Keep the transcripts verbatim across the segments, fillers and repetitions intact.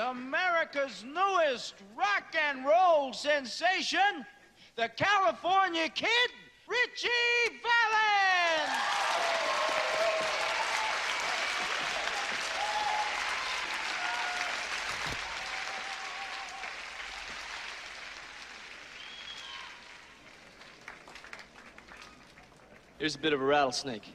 America's newest rock and roll sensation, the California Kid, Richie Valens! Here's a bit of a rattlesnake.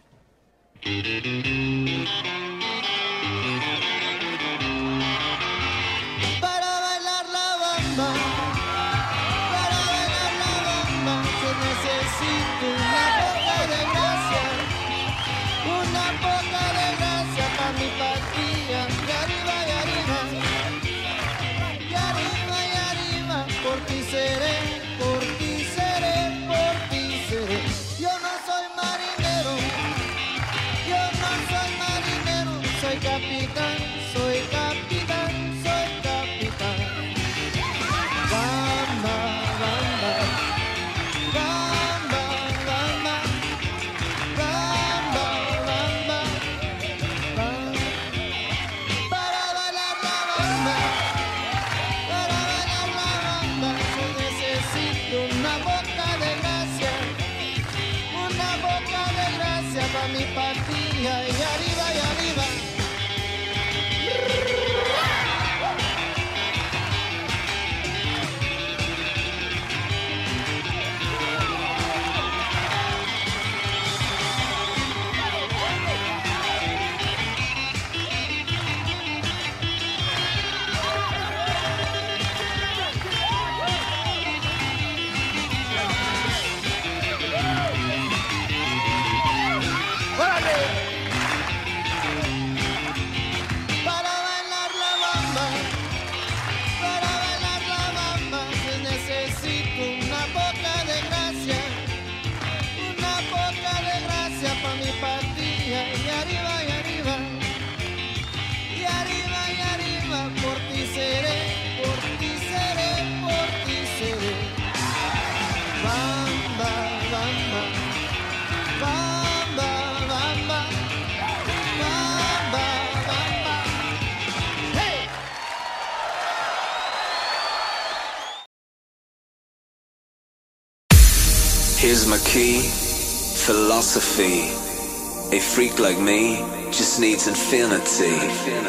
Here's my key, philosophy. A freak like me just needs infinity.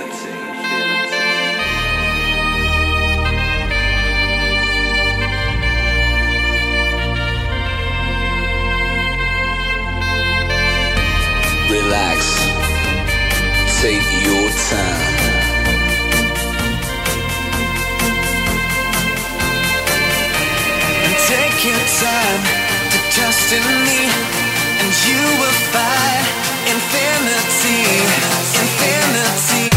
Relax, take your time. And take your time. Trust in me, and you will find infinity, infinity.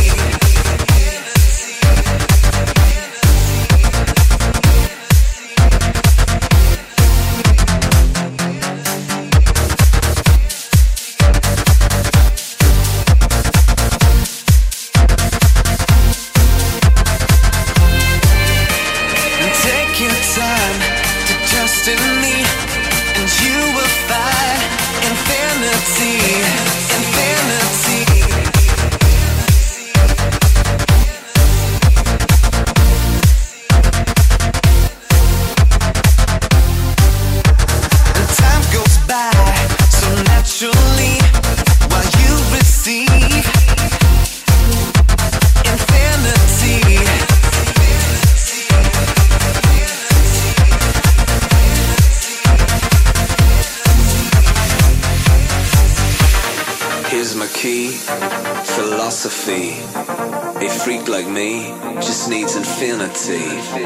And take your time to trust in me. You will find infinity, infinity. And time goes by so naturally while you receive infinity. Here's my key, philosophy. A freak like me just needs infinity.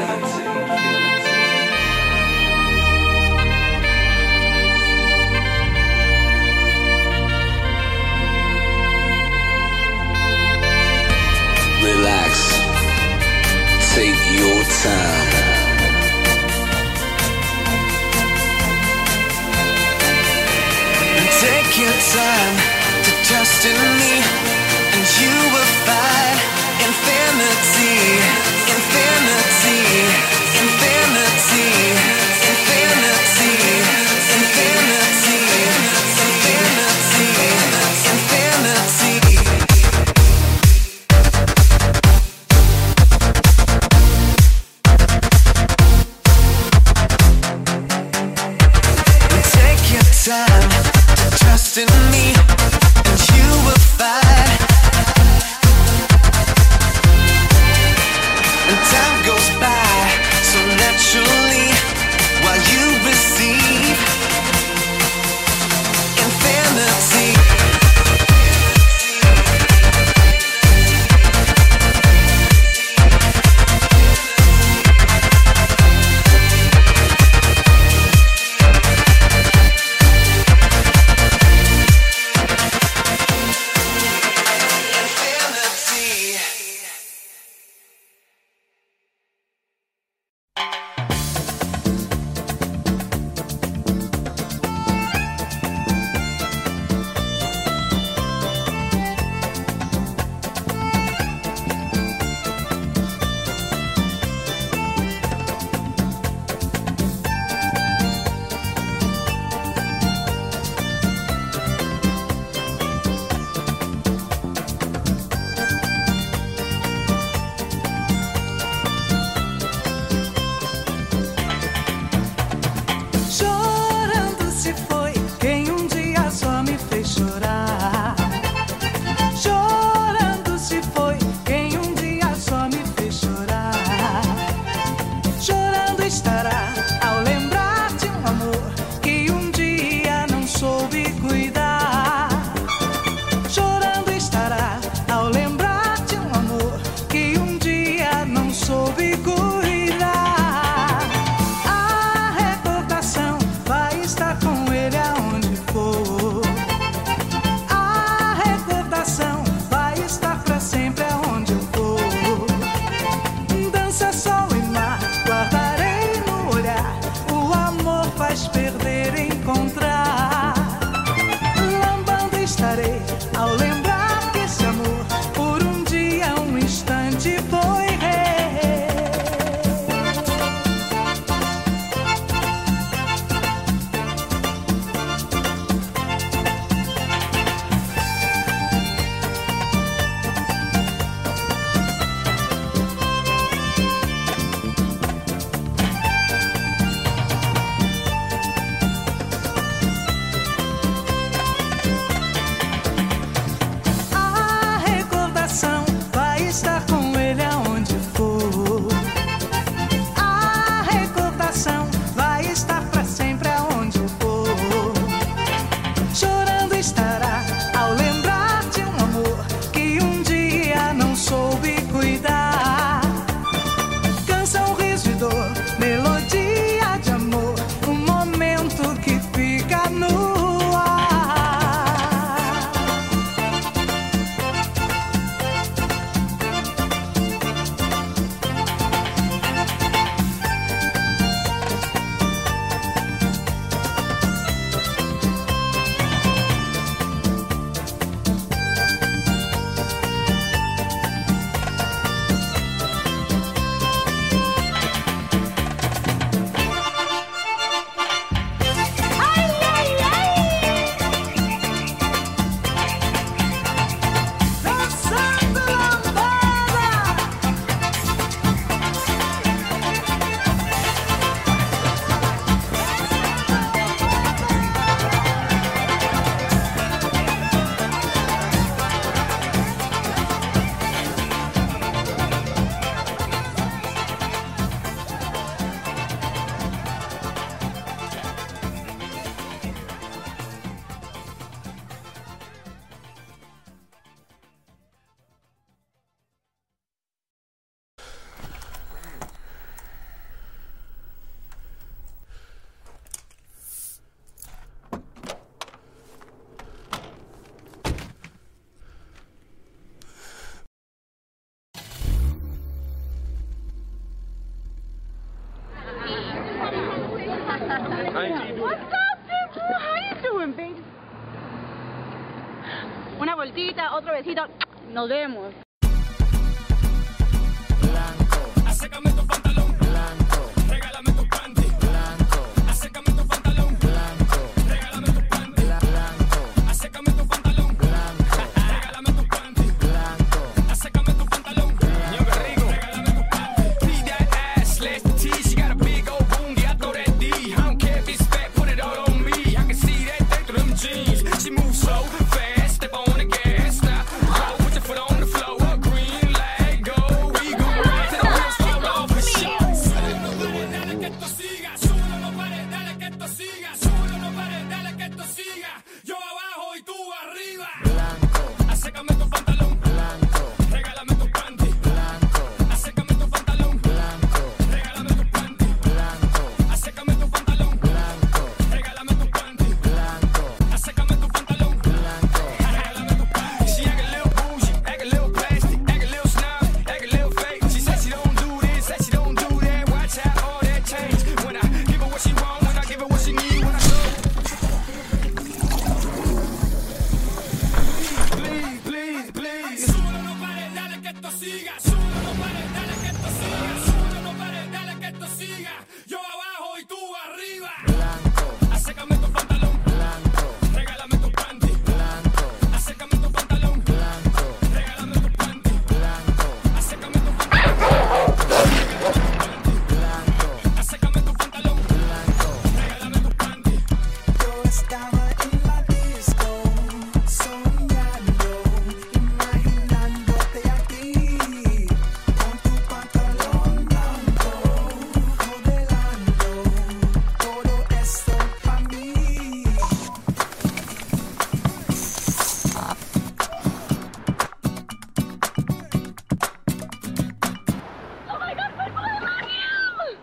Relax, take your time. And take your time. Trust in me, and you will find infinity, infinity, infinity, infinity, infinity, infinity, infinity. vueltita, otro besito. Nos vemos. Blanco. Acércame tu pantalón. Blanco. Regálame tu panty. Blanco. Acércame tu pantalón. Blanco. Regálame tu panty. Blanco. Acércame tu pantalón. Blanco. Regálame tu panty. Blanco. Acércame tu pantalón. Ño, qué rico. Regálame tu panty. Beat that ass, slash the T. She got a big old booty, I throw that D. I don't care if it's fat, put it all on me. I can see that thing through them jeans. She moves so fast, step on the gas. Now, go put your foot on the floor. A green light, go. We go right to the wheels fall off the show. Dale que esto siga, súbelo, no pares, dale que esto siga, súbelo, no pares, dale que esto siga. Yo abajo y tú arriba. Blanco. Acércame tu pantalón. Blanco. Regálame tu panty. Blanco. Acércame tu pantalón. Blanco. Regálame tu panty. Blanco. Acércame tu pantalón. Blanco. Regálame tu panty. Blanco. Acércame tu pantalón. Blanco. Regálame tu panty. She act a little bougie, act a little plastic, act a little snob, act a little fake. She said she don't do this, said she don't do that. Watch out, all that change. When I give her what she want, when I give her what she need, when I go. Please, please, please. Súbelo, no pares, dale que esto siga. Súbelo, no pares, dale que esto siga. Súbelo, no pares, dale que esto siga. Yo abajo y tú arriba. Blanco. Acércame tu pantalón. Blanco. Regálame tu panty. Blanco. Acércame tu pantalón. Blanco. Regálame tu panty. Blanco. Acércame tu pantalón. Blanco. Acércame tu pantalón. Blanco. Regálame tu panty. Yo estaba en la disco, soñando, imaginándote a ti, con tu pantalón blanco, modelando todo esto para mí. ¡Oh my God, cuerpo de Mario!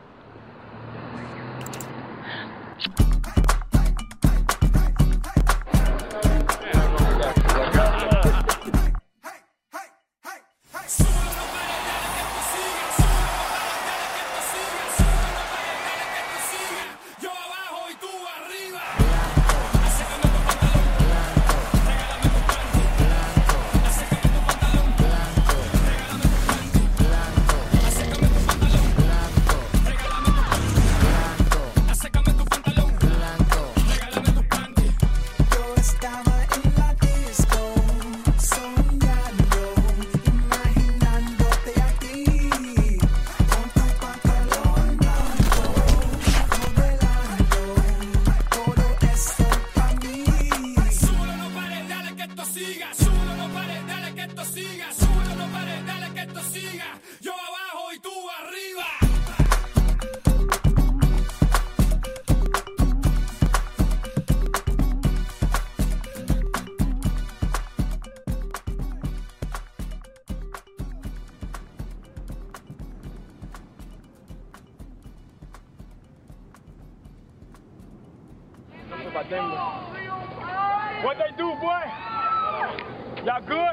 Yo abajo y tú arriba. Acércame tu pantalón. Regálame tu panty. Acércame tu pantalón. Regálame tu panty. Acércame tu pantalón. Regálame tu panty. Acércame tu pantalón. Regálame tu panty. Yo estaba en la disco, soñando, imaginándote a ti, con tu pantalón blanco, modelando todo esto para mí. Súbelo, no pares, dale que esto siga. Súbelo, no pares, dale que esto siga. Súbelo, no pares, dale que esto siga. Yo abajo y tú arriba. What they do, boy? Y'all good?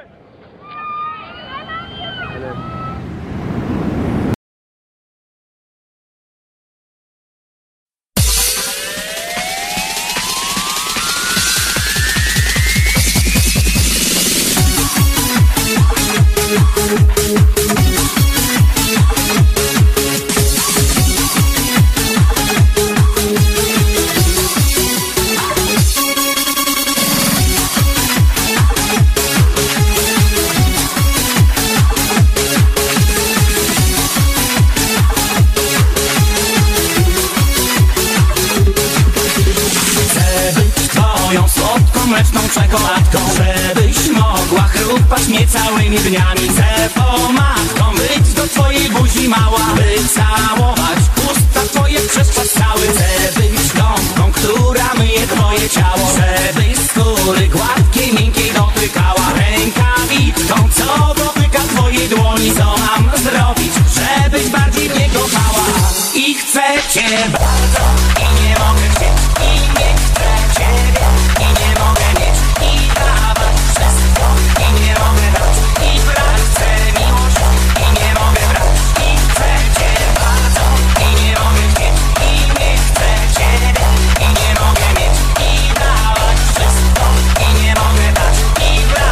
Twoją słodką, mleczną czekoladką, żebyś mogła chrupać mnie całymi dniami. Chcę pomadką być do twojej buzi mała, by całować usta twoje przez czas cały. Chcę być gąbką, która myje twoje ciało, żebyś skóry gładkiej, miękkiej dotykała. Rękawiczką, co dotyka twojej dłoni. Co mam zrobić, żebyś bardziej mnie kochała? I chcę cię bardzo i nie mogę chcieć, i nie chcę ciebie i nie mogę mieć, i dawać wszystko i nie mogę dać, i brać chcę miłość i nie mogę brać. I chcę cię bardzo i nie mogę chcieć, i nie chcę ciebie i nie mogę mieć, i dawać wszystko i nie mogę dać, i brać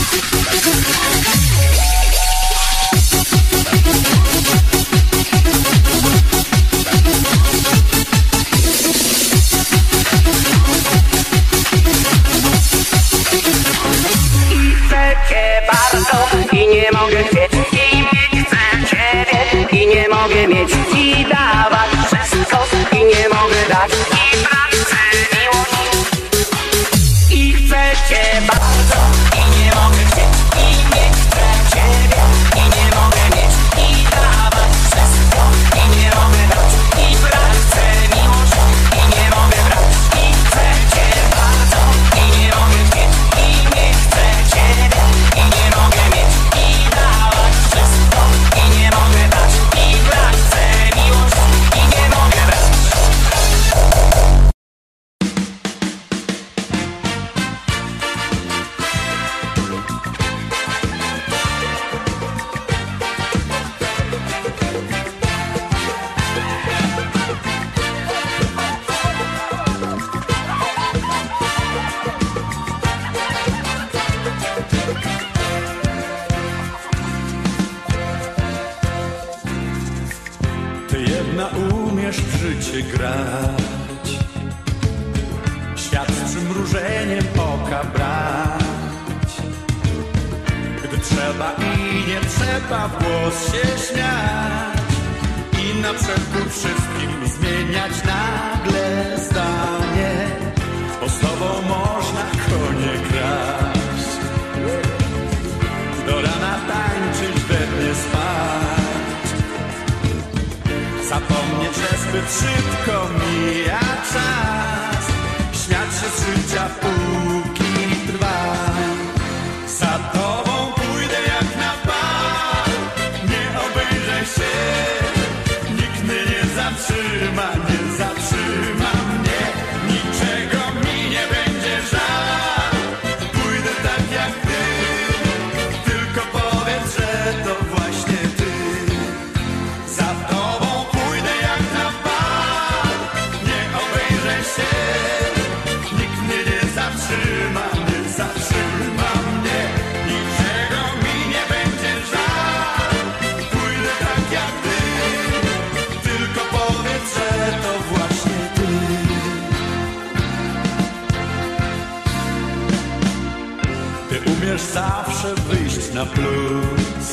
I nie mogę chcieć, i nie chcę ciebie, i nie mogę mieć, i dawać wszystko, i nie mogę dać, i pracę, miłość. I chcę cię bardzo, i nie mogę chcieć, i nie chcę ciebie, i nie mogę mieć, i dawać wszystko, i nie mogę dać, i pracę, miłość, i nie mogę brać. I chcę cię bardzo, i nie mogę chcieć, i nie chcę ciebie, i nie mogę mieć, i dawać wszystko, i nie mogę dać, i pracę, miłość, i nie mogę brać. Ty jedna umiesz w życie grać, świat z przymrużeniem oka brać. Gdy trzeba i nie trzeba w głos się śmiać i na przekór wszystkim zmieniać nagle zdanie, bo z tobą można konie kraść, do rana tańczyć, we dnie spać. Zapomnieć, że zbyt szybko mija czas, śmiać się z życia póki trwa. Za tobą pójdę jak na bal, nie obejrzę się, nikt mnie nie zatrzyma, nie zatrzyma mnie, niczego mi nie będzie żal. Pójdę tak jak ty, tylko powiedz, że to właśnie ty. Za tobą pójdę jak na bal, nie obejrzę się, nikt mnie nie zatrzyma, nie zatrzyma mnie, niczego mi nie będzie żal. Pójdę tak jak ty, tylko powiedz, że to właśnie ty. Ty umiesz zawsze wyjść na plus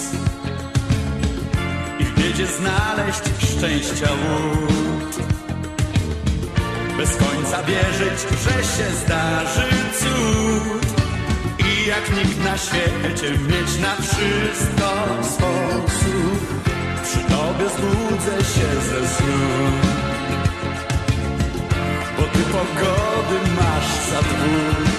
i w biedzie znaleźć szczęścia łód. Bez końca wierzyć, że się zdarzy cud i jak nikt na świecie mieć na wszystko sposób. Przy tobie zbudzę się ze snu, bo ty pogody masz za dwóch.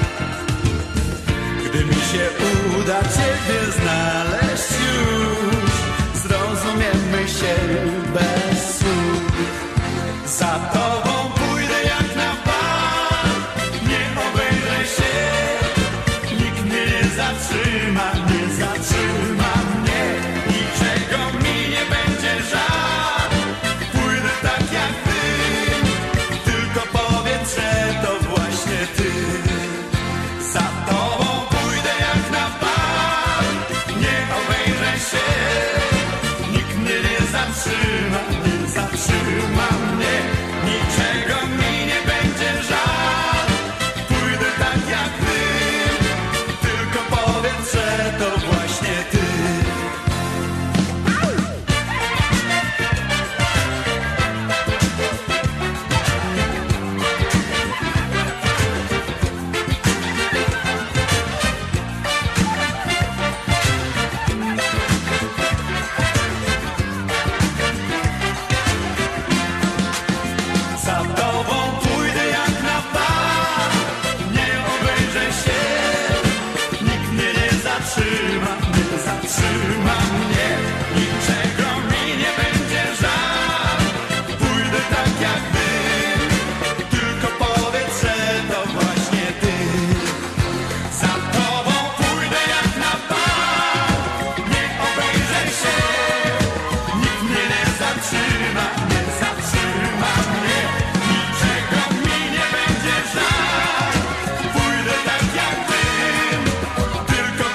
Gdy mi się uda ciebie znaleźć już, zrozumiemy się bez słów. Za tobą pójdę jak na bal, nie obejrzę się, nikt mnie nie zatrzyma, nie zatrzyma mnie, niczego mi nie będzie żal. Pójdę tak jak ty, tylko powiedz, że to właśnie ty. Za tobą pójdę jak na bal, nie obejrzę się, nikt mnie nie zatrzyma, nie zatrzyma mnie, niczego mi nie będzie żal. Pójdę tak jak ty, tylko powiedz, że to właśnie ty. Za tobą pójdę jak na bal, nie obejrzę się, nikt mnie nie zatrzyma, nie zatrzyma mnie, niczego mi nie będzie żal. Pójdę tak jak ty, tylko powiedz, że to właśnie ty. Za tobą pójdę jak na bal, nie obejrzę się, nikt mnie nie zatrzyma, nie zatrzyma mnie, niczego mi nie będzie żal. Pójdę tak jak ty, tylko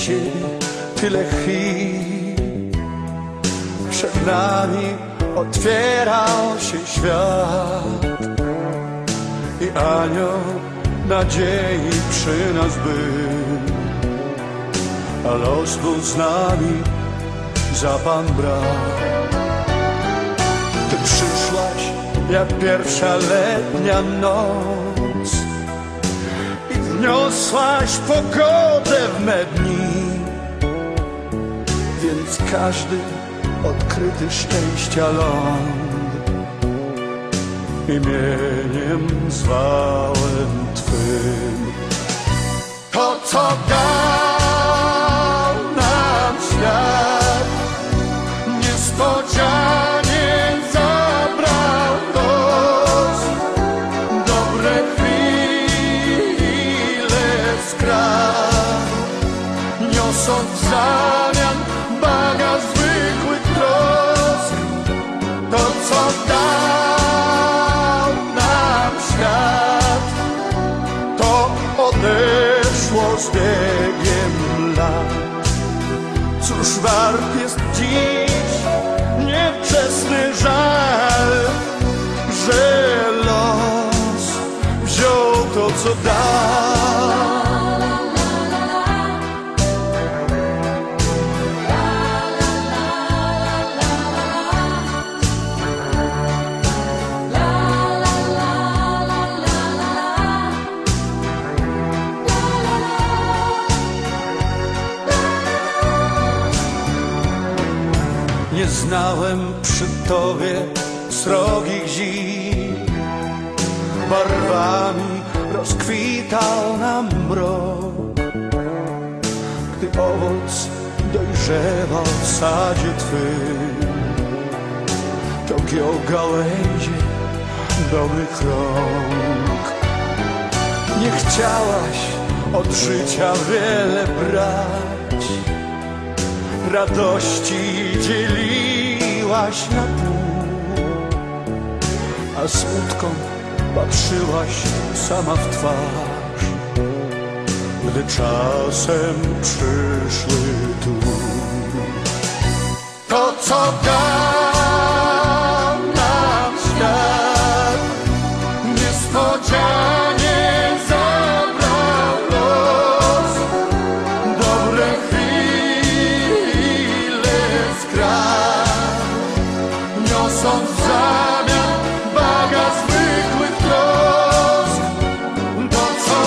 ciebie tyle chwil. Przed nami otwierał się świat i anioł nadziei przy nas był, a los był z nami, za Pan brał. Ty przyszłaś jak pierwsza letnia noc i wniosłaś pogodę w me dni, więc każdy odkryty szczęścia ląd imieniem zwałem Twym. To, co dał nam świat, niespodzianie zabrał los. Dobre chwile skradł, niosąc w zamian bagaż zwykłych trosk. To, co dał nam świat, to odeszło z biegiem lat. Cóż wart jest dziś niewczesny żal, że los wziął to, co dał. Nie znałem przy Tobie srogich zim, barwami rozkwitał nam mrok. Gdy owoc dojrzewał w sadzie Twym, to giął gałęzie do mych rąk. Nie chciałaś od życia wiele brać, radości dzieliłaś na pół, a smutkom patrzyłaś sama w twarz, gdy czasem przyszły tu. To, co dał nam świat, niespodzianie zabrał los. Dobre chwile skradł, niosąc w zamian bagaż zwykłych trosk. To, co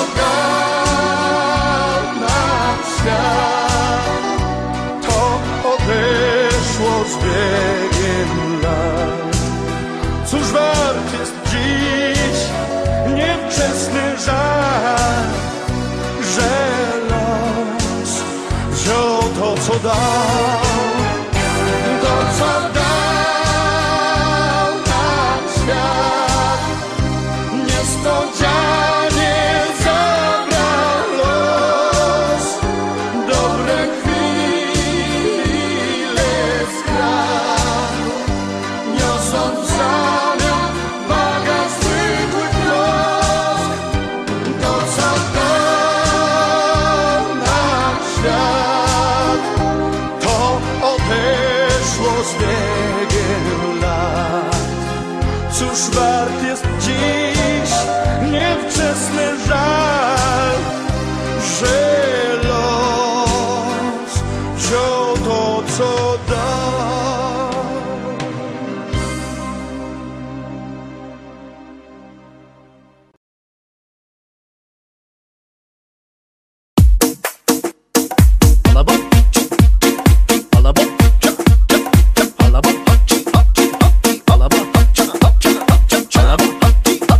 dał nam świat, to odeszło z biegiem lat. Cóż wart jest dziś niewczesny żal, że los wziął to, co dał. To, co dał nam świat, niespodzianie zabrał los. Dobre chwile skradł, niosąc w zamian bagaż zwykłych trosk. To, co dał nam świat, to odeszło z biegiem lat. Cóż wart jest dziś niewczesny żal, że los wziął to, co dał. Alaba,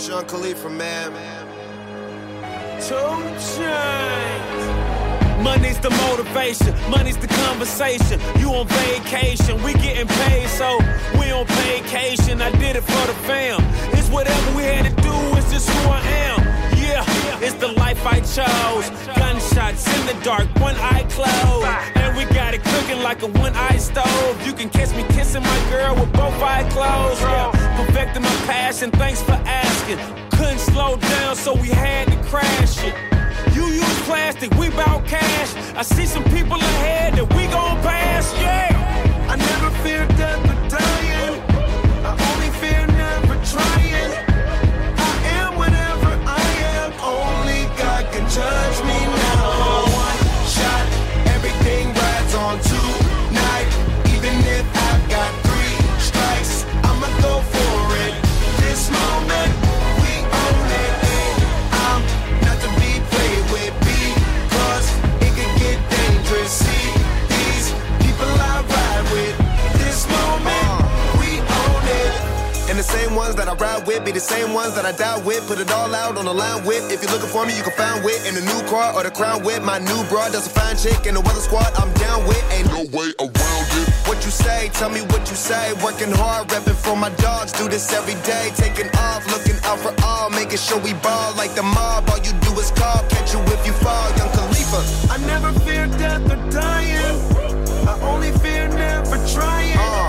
Sean Khalifa, man. Two chains. Money's the motivation, money's the conversation. You on vacation, we getting paid, so we on vacation. I did it for the fam. It's whatever we had to do, it's just who I am. Yeah, it's the life I chose. Gunshots in the dark, one eye closed. And we got it cooking like a one-eye stove. You can catch me kissing my girl with both eyes closed. Yeah, perfecting my passion, thanks for asking. Couldn't slow down, so we had to crash it. You use plastic, we bout cash. I see some people ahead that we gon' pass, yeah. I never fear death or dying. I only fear never trying. I am whatever I am. Only God can judge me now. One shot, everything rides on tonight. Even if I've got three strikes, I'ma go for it. This moment, we own it. I'm not to be played with because it can get dangerous. See these people I ride with. This moment, we own it. And the same ones that I ride with be the same ones that I die with. Put it all out on the line with. If you're looking for me, you can find wit in the new car or the crown with. My new broad does a fine chick in the weather squad. I'm down with. Ain't no way around it. What you say? Tell me what you say. Working hard, repping for my dogs. Do this every day. Taking off, looking out for all. Making sure we ball like the mob. All you do is call. Catch you if you fall. Young Khalifa. I never fear death or dying. I only fear never trying. Uh.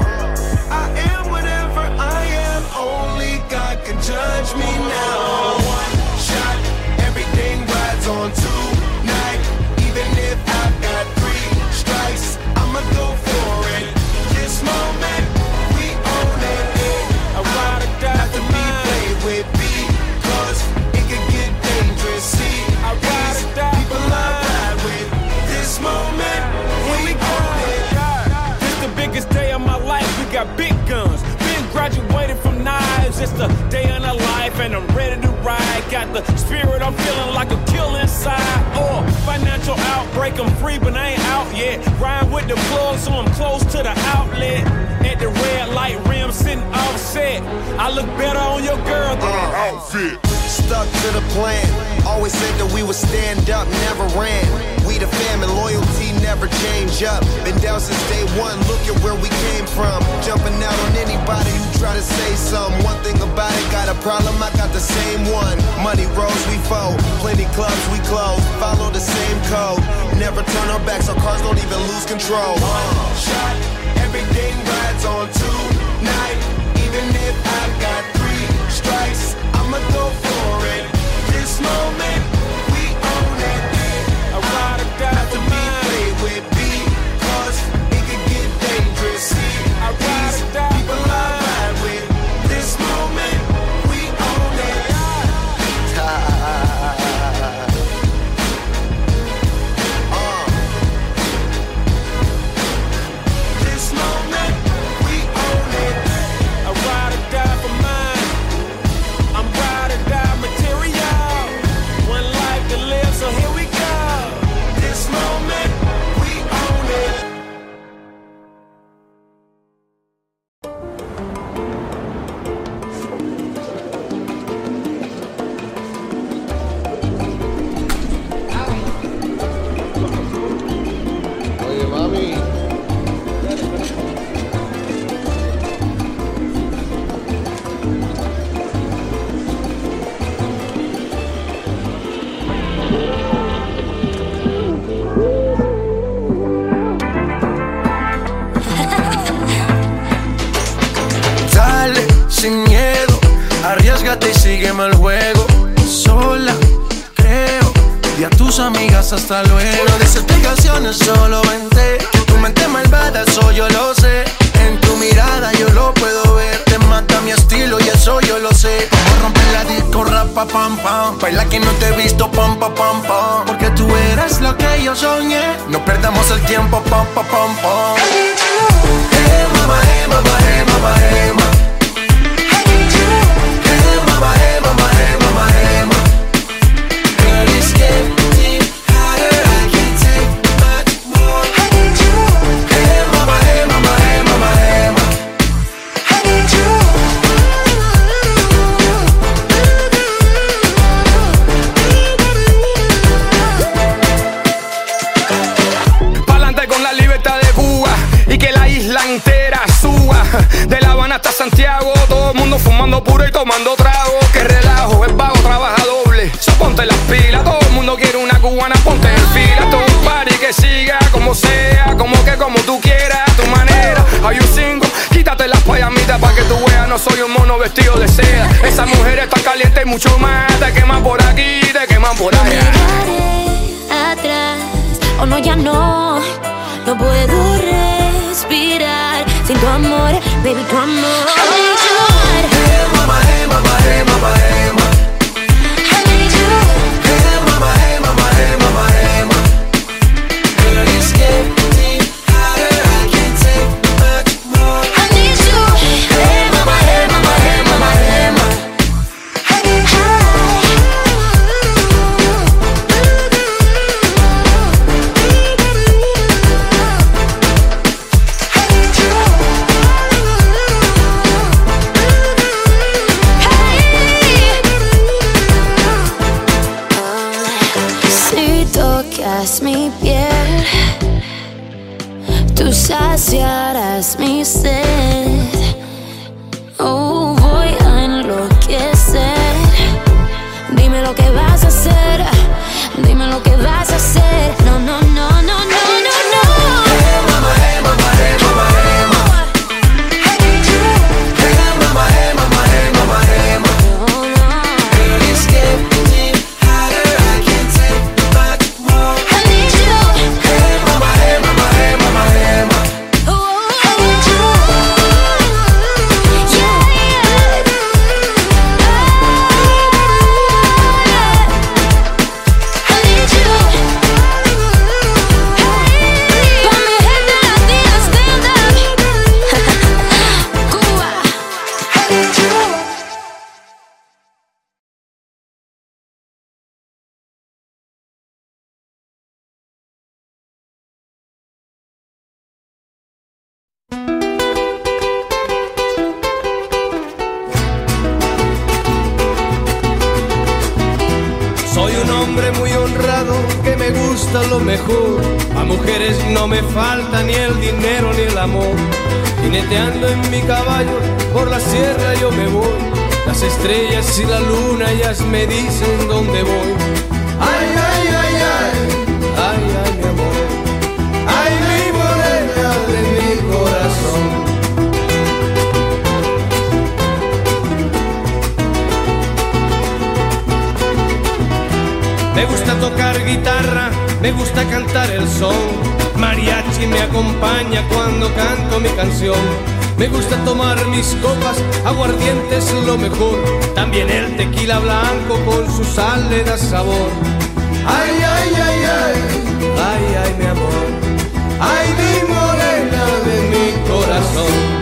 I am whatever I am. Only God can judge me now. One shot, everything rides on tonight. Even if I've got three strikes, I'ma go for it. This moment, we own it. I ride or die Not to for be mine. played with because it can get dangerous. See, I ride or die people for I mine. ride with. This moment, Here we we go. own it. This the biggest day of my life. We got big guns. Been graduated from knives. It's the day in a life, and I'm ready to ride. Got the spirit, I'm feeling like a kill inside. Oh, financial outbreak, I'm free, but I ain't out yet. Ride with the plug, so I'm close to the outlet. At the red light rim, sitting offset. I look better on your girl than an outfit. Stuck to the plan. Always said that we would stand up, never ran. We the fam and loyalty never change up. Been down since day one, look at where we came from. Jumping out on anybody who try to say something. One thing about it, got a problem, I got the same one. Money rolls, we fold. Plenty clubs, we close. Follow the same code. Never turn our backs, our cars don't even lose control. One shot, everything rides on tonight. Even if I've got three strikes, I'ma go for it. This moment, we own it. I ride or die Not to for be mine. played with because it can get dangerous. See, I ride these or die people for I mine. ride with. This moment, we own it. Uh, This moment, we own it. I ride or die for mine. I'm ride or die material. One life to live, so here we go. This moment, we own it. Oye, mami. Dale, sin miedo, arriésgate y sígueme el juego. Sola, creo, y a tus amigas hasta luego. No des explicaciones, solo vente. Tu mente malvada, eso yo lo sé. En tu mirada yo lo puedo ver. Te mata mi estilo y eso yo lo sé. Como romper la disco, rapa, pam, pam. Baila que no te he visto, pam, pam, pam, pam. Porque tú eres lo que yo soñé. No perdamos el tiempo, pam, pam, pam, pam. Hey, mama, hey, mama, hey, mama, hey, mama. Hey, mama, hey, mama, hey, mama, hey, mama. Girl, it's getting hotter, I can't take much more. Hey, mama, hey, mama, hey, mama, hey, mama. tomando trago, que relajo, el vago trabaja doble. So ponte las pilas, todo el mundo quiere una cubana, ponte en fila. Todo un party que siga como sea, como que como tú quieras, a tu manera. Hay un cinco, quítate las payamitas pa' que tú veas, no soy un mono vestido de seda. Esa mujer está caliente y mucho más, te queman por aquí, te queman por allá. Atrás, o no, ya no, no puedo respirar sin tu amor, baby, tu amor. I need you. Hey mama, hey mama, hey mama, hey mama. I need you. Hey mama, hey mama, hey mama, hey mama. Girl, it's getting hotter, I can't take much more. I need you. Hey mama, hey mama, hey mama, hey mama. I need you. Mi piel, tú saciarás mi sed. Oh, voy a enloquecer. Dime lo que vas a hacer. Dime lo que vas a hacer. No, no, no, no, no, no, no. Hey mama, hey mama, hey mama, hey mama. I need you. Hey mama, hey mama, hey mama, hey mama. Oh, no. Girl, it's getting hotter, I can't take much more. I need you. Hey mama, hey mama, hey mama, hey mama. Oh, I need you. Yeah, yeah. I need you. Hey, pa' mi gente latina, stand up. Cuba. I need you. Soy un hombre muy honrado que me gusta lo mejor. A mujeres no me falta ni el dinero ni el amor. Jineteando en mi caballo por la sierra yo me voy. Las estrellas y la luna ellas me dicen dónde voy. Ay, ay, ay, ay, ay, ay, mi amor. Ay, mi morena de mi corazón. Me gusta tocar guitarra, me gusta cantar el son. Mariachi me acompaña cuando canto mi canción. Me gusta tomar mis copas, aguardiente es lo mejor. También el tequila blanco con su sal le da sabor. Ay, ay, ay, ay, ay, ay, mi amor. Ay, mi morena de mi corazón.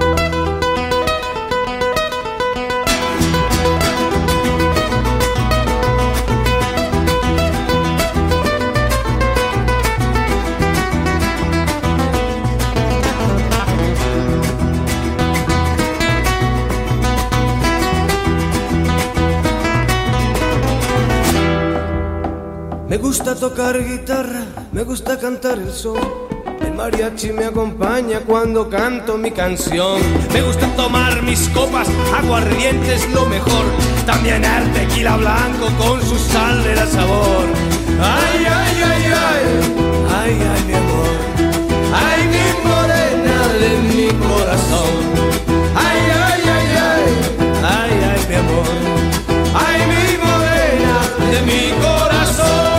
Me gusta tocar guitarra, me gusta cantar el son. El mariachi me acompaña cuando canto mi canción. Me gusta tomar mis copas, aguardiente es lo mejor. También el tequila blanco con su sal le da sabor. Ay, ay, ay, ay, ay, ay, mi amor. Ay, mi morena de mi corazón. Ay, ay, ay, ay, ay, ay, mi amor. Ay, mi morena de mi corazón.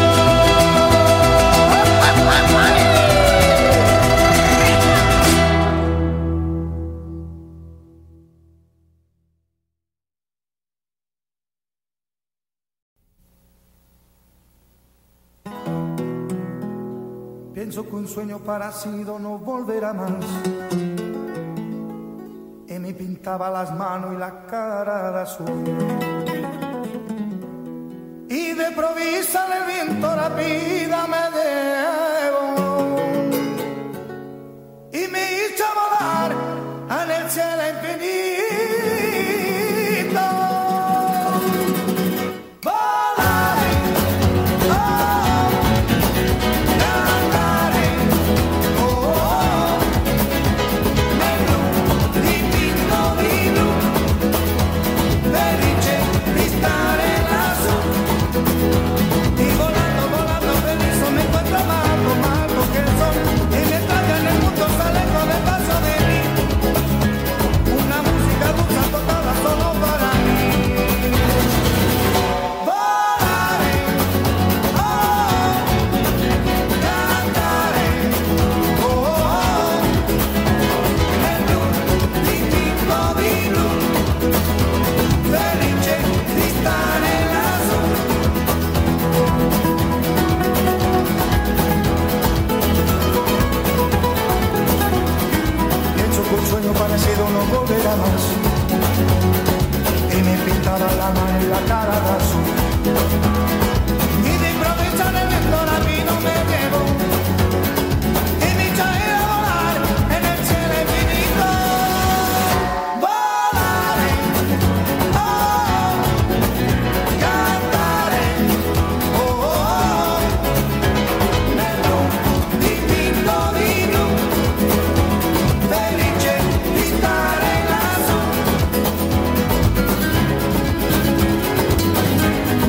Pienso que un sueño parecido no volverá más. Y me pintaba las manos y la cara de azul. Y de provisa el viento la vida me debo. Y me hizo volar en el cielo infinito. Baby, no volverá más. Y me pintaba la mano y la cara de azul. Y de improviso en el viento la vino me llevo. Y me eché a volar en el cielo infinito. Volaré, oh, cantaré, oh, oh, bello, divino, divino, felice di stare lassù.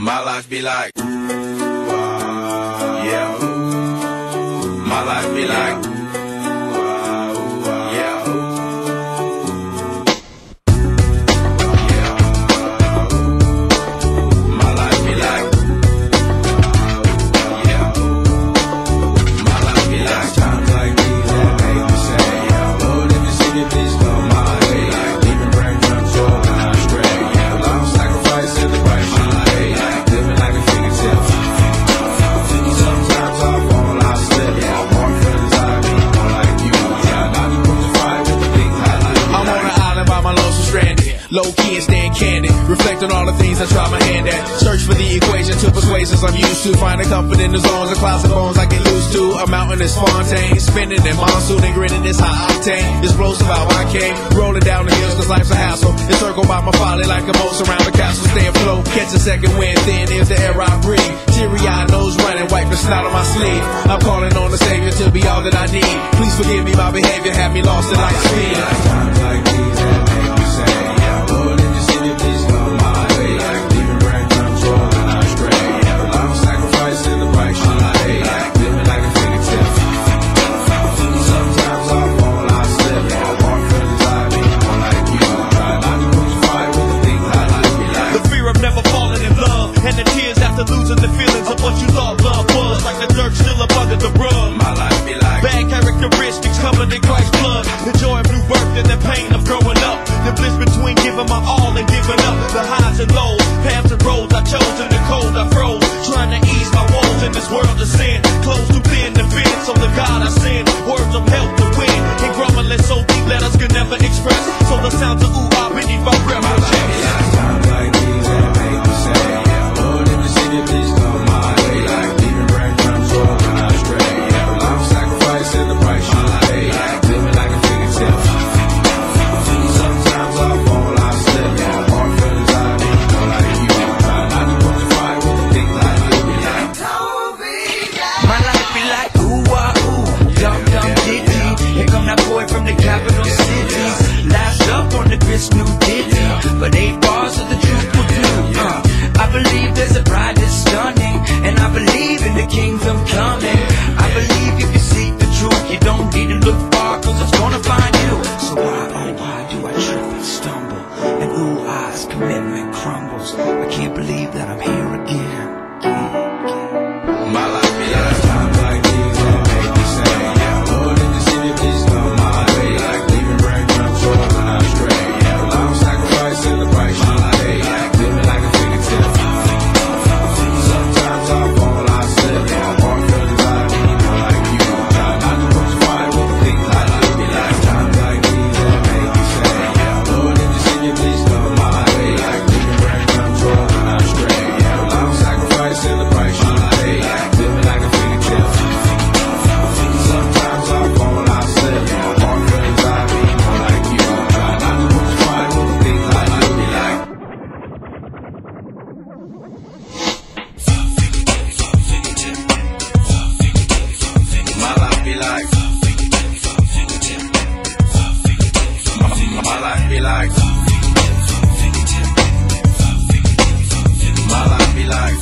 My life be like, uh, yeah. My life be like, uh, yeah. My life be like, yeah. My life be like times like these that make me say, yeah. Lord, if you see me, please come my way. Like even brain control when I stray. Yeah, long sacrifice in the price you pay. Like living like a fingertip. Sometimes I fall, I slip. Yeah, more friends I meet, more like you. Yeah, I be crucified with the big highlight. I'm on an island by my lonesome stranded. Low key and staying candid. Reflect on all the things I try my hand at. Search for the equation to persuasions I'm used to. Finding comfort in the zones of clouds and bones I get loose to. A mountain is Fontaine. Spinning in monsoon and grinning is high octane. Explosive how I came. Rolling down the hills cause life's a hassle. Encircled by my folly like a moat around the castle. Stay afloat. Catch a second wind. Thin is the air I breathe. Teary-eyed nose running. Wipe the snot on my sleeve. I'm calling on the Savior to be all that I need. Please forgive me my behavior. Have me lost in light speed. Times like these that make me say, yeah, Lord, if you see me, please come my way. Like leaving brain control when I stray. Yeah, long sacrifice in the price you pay. Like living like a fingertip. Sometimes I fall, I slip. Yeah, more friends I meet, more like you. Try not to crucify with the things I like me like. The fear of never falling in love, and the tears after losing the feelings of what you thought love was. Like the dirt still up under the rug. My life be like bad characteristics covered in Christ's blood. The joy of new birth and the pain of growing up. The bliss between giving my all and giving up. The highs and lows, paths and roads I chose. In the cold I froze, trying to ease my woes in this world of sin. Close too thin to fit, so the God I send words of help to win. And grumbling so deep letters could never express. So the sounds of ooh ah beneath my breath. My life be like times like these that make me say, yeah, Lord, if you see me, please come my way. Like leaving brain control when I stray. Yeah, long sacrifice in the price you pay. Like living like a fingertip. Sometimes I fall, I slip. Yeah, more friends I meet, more like you. Try not to crucify with the things I do. Like, my life be like ooh ah ooh, dum dum ditty. Here come that boy from the capital city. Last up on the Chris New Ditty, but eight bars of the truth will do. Uh, I believe there's a bride that's stunning, and I believe in the kingdom coming. I believe if you seek the truth, you don't need to look far, cause it's gonna find you. So why, oh why do I trip and stumble, and ooh ah's commitment crumbles. I can't believe that I'm here again. my life be like times like these that make me say, yeah, Lord, if you see me, please come my way. Like leaving brain control when I stray. Yeah, long sacrifice in the price you pay. Like living like a fingertip. Sometimes I fall, I slip. Yeah, more friends I meet, more like you. Try not to crucify with the things I do. Be like times like these that make me say, yeah, Lord, if you see me, please come my way. Like leaving brain control when I stray. Yeah, long sacrifice in the price you pay. Like living like a fingertip. Sometimes I fall, I slip. Yeah, more friends I meet, more like you. Try not to crucify with the things I do. Be like my life be like my, my life be like my life be like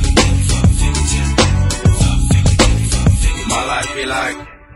my life be like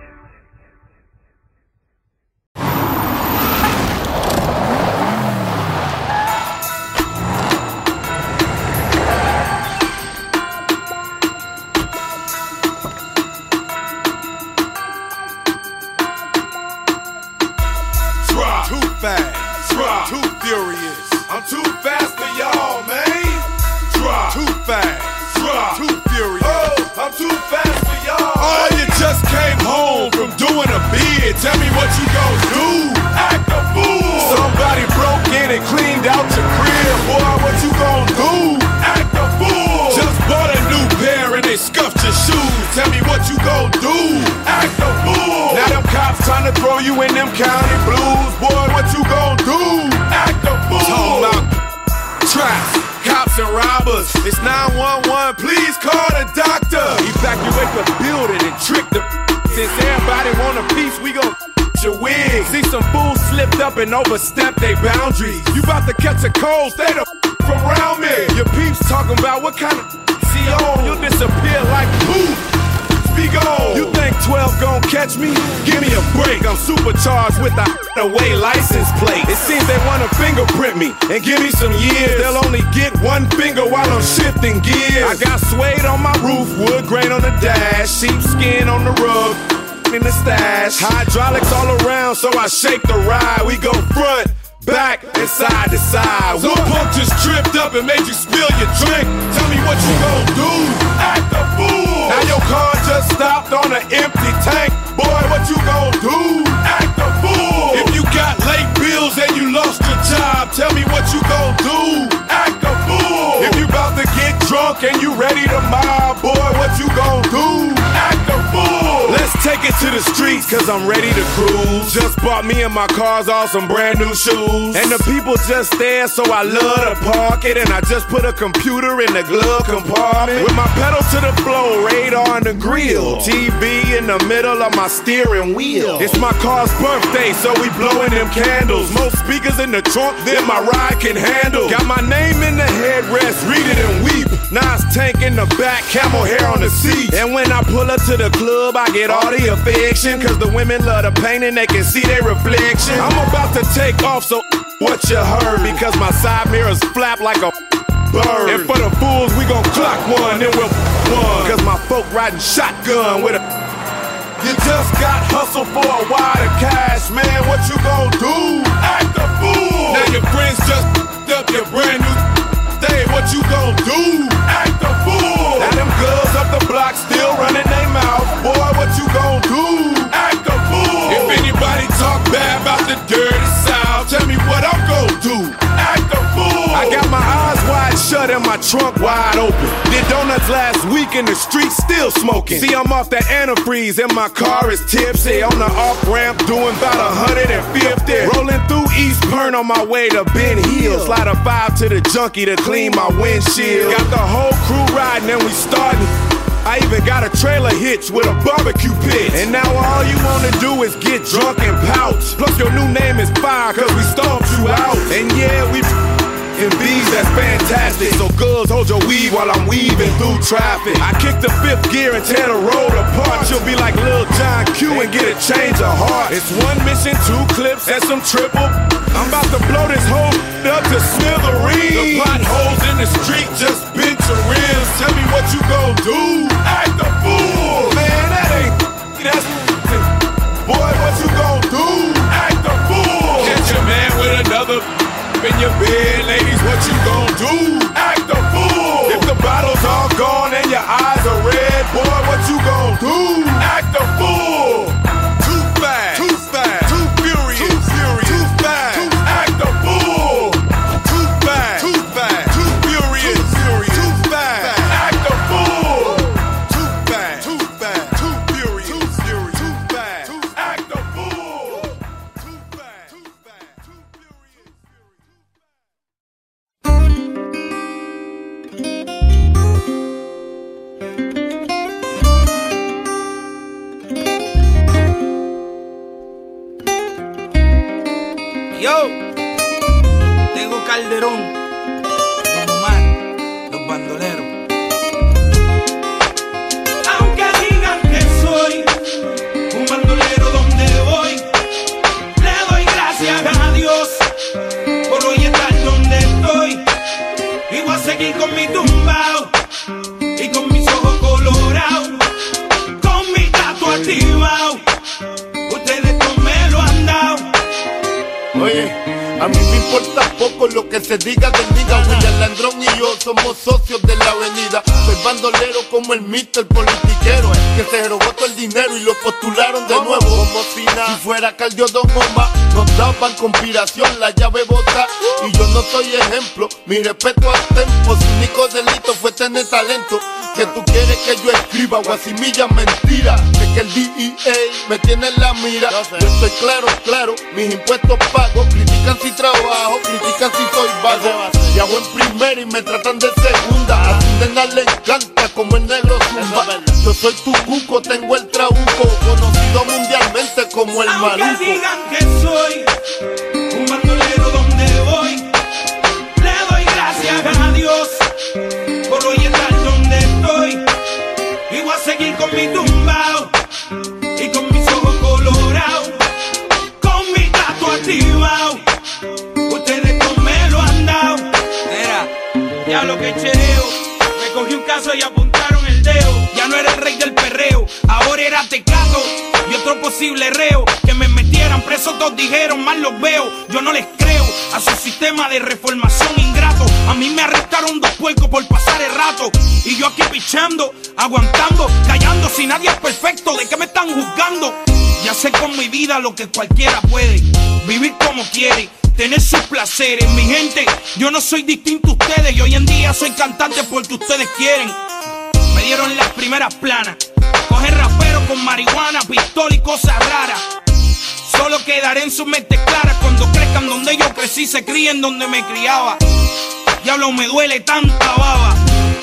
Drop. Too fast. Drop. Too furious. I'm too fast for y'all, man. Drop. Too fast. Drop. Too furious. Oh, I'm too fast for y'all. Oh, you just came home from doing a bid. Tell me what you gon' do. Act a fool. Somebody broke in and cleaned out your crib. Boy, what you gon' do? Act a fool. Just bought a new pair and they scuffed your shoes. Tell me what you gon' do. Act a fool. Now them cops trying to throw you in them county blues. Boy, what you gon' do? Act a fool. Talking about traps, cops and robbers. It's nine one one, please call the doctor. Evacuate the building and trick the. Since everybody want a piece, we gon' your wig. See some fools slipped up and overstepped their boundaries. You about to catch a cold, stay the from around me. Your peeps talking about what kind of see on. You'll disappear like poof. Be gone. You think twelve gon' catch me? Give me a break. I'm supercharged with a away license plate. It seems they wanna fingerprint me and give me some years. They'll only get one finger while I'm shifting gears. I got suede on my roof, wood grain on the dash, sheepskin on the rug, in the stash. Hydraulics all around, so I shake the ride. We go front, back, and side to side. Some punk just tripped up and made you spill your drink. Tell me what you gon' do? Act a fool. Now your car just stopped on an empty tank. Boy, what you gon' do? Act a fool. If you got late bills and you lost your job, tell me what you gon' do? Act a fool. If you about to get drunk and you ready to mob, boy, what you gon' do? Act a fool. Let's take it to the streets, cause I'm ready to cruise. Just bought me and my cars all some brand new shoes. And the people just there, so I love to park it. And I just put a computer in the glove compartment. With my pedal to the floor, radar on the grill, T V in the middle of my steering wheel. It's my car's birthday, so we blowing them candles. More speakers in the trunk than my ride can handle. Got my name in the headrest, read it and weep. Nas tank in the back, camel hair on the seat. And when I pull up to the club, I get all the affection, cause the women love the paint and they can see their reflection. I'm about to take off, so what you heard, because my side mirrors flap like a bird. And for the fools, we gon' clock one, then we'll one. Cause my folk riding shotgun with a. You just got hustle for a wad of cash, man, what you gon' do? Act a fool. Now your friends just up your brand new day, what you gon' do? Act a fool. Now them girls up the block still running their mouth, boy, what you gon' do? Act a fool. If anybody talk bad about the dirty South, tell me what I'm gon' do. Act a fool. I got my eyes wide shut and my trunk wide open. Did donuts last week in the street, still smoking. See, I'm off that antifreeze and my car is tipsy. On the off-ramp doing about one hundred fifty. Rolling through East Pern on my way to Ben Hill. Slide a five to the junkie to clean my windshield. Got the whole crew riding and we starting. I even got a trailer hitch with a barbecue pit. And now all you wanna do is get drunk and pout. Plus your new name is fire, cause we stomped you out. And yeah, we in B's, that's fantastic. So girls, hold your weed while I'm weaving through traffic. I kick the fifth gear and tear the road apart. You'll be like Lil John Q and get a change of heart. It's one mission, two clips, and some triple. I'm about to blow this whole up to smithereens. The potholes in the street just bent your rims. Tell me what you gon' do? Act a fool. Man, that ain't that's boy, what you gon' do? Act a fool. Catch your man with another in your bed, ladies, what you gon' do? Act a fool. If the bottles all gone and your eyes are red, boy, what you gon' do? Act a fool. Too fast, too fast, too furious, too furious, too fast. Too act a fool. Too fast, too fast, too furious, too furious, too fast. Act a fool. Too fast, too fast, too furious, too furious, too fast. Act a fool. Too fast, too fast, too furious. Yo, tengo Calderón, Don Omar, los bandoleros. Aunque digan que soy un bandolero donde voy, le doy gracias a Dios por hoy estar donde estoy. Y voy a seguir con mi tumbao y con mis ojos colorados, con mi tatu activado. Ustedes no me lo han dado. Oye, a mí me importa poco lo que se diga del diga. William Landrón y yo somos socios de la avenida. Soy bandolero como el mister politiquero, que se robó todo el dinero y lo postularon de nuevo. Como si nada, si fuera Caldio Don Omar, nos daban conspiración, la llave bota. Y yo no soy ejemplo, mi respeto al tempo. Su único delito fue tener talento. Que tú quieres que yo escriba o asimilla mentira. De que el D E A me tiene en la mira. Yo estoy claro, claro, mis impuestos pago. Critican si trabajo, critican si soy vago. Viajo en primera y me tratan de segunda. A Tindena le encanta como el negro zumba. Yo soy tu cuco, tengo el trabuco, conocido mundialmente como el maluco. Aunque digan que soy un bandolero donde voy, le doy gracias mi tumbao y con mis ojos colorados, con mi gato activado. Ustedes con me lo han dado. Era, ya lo que chereo. Me cogí un caso y apuntaron el dedo. Ya no era el rey del perreo, ahora era Tecato y otro posible reo. Que me metieran preso, todos dijeron, mal los veo. Yo no les creo a su sistema de reformación ingrato. A mí me arrestaron dos puercos por pasar el rato. Y yo aquí pichando, aguantando, callando. Si nadie es perfecto, ¿de qué me están juzgando? Ya sé con mi vida lo que cualquiera puede. Vivir como quiere, tener sus placeres. Mi gente, yo no soy distinto a ustedes. Y hoy en día soy cantante porque ustedes quieren. Me dieron las primeras planas. Coger rapero con marihuana, pistola y cosas raras. Solo quedaré en sus mentes claras cuando crezcan donde yo crecí, se críen donde me criaba. Diablo, me duele tanta baba,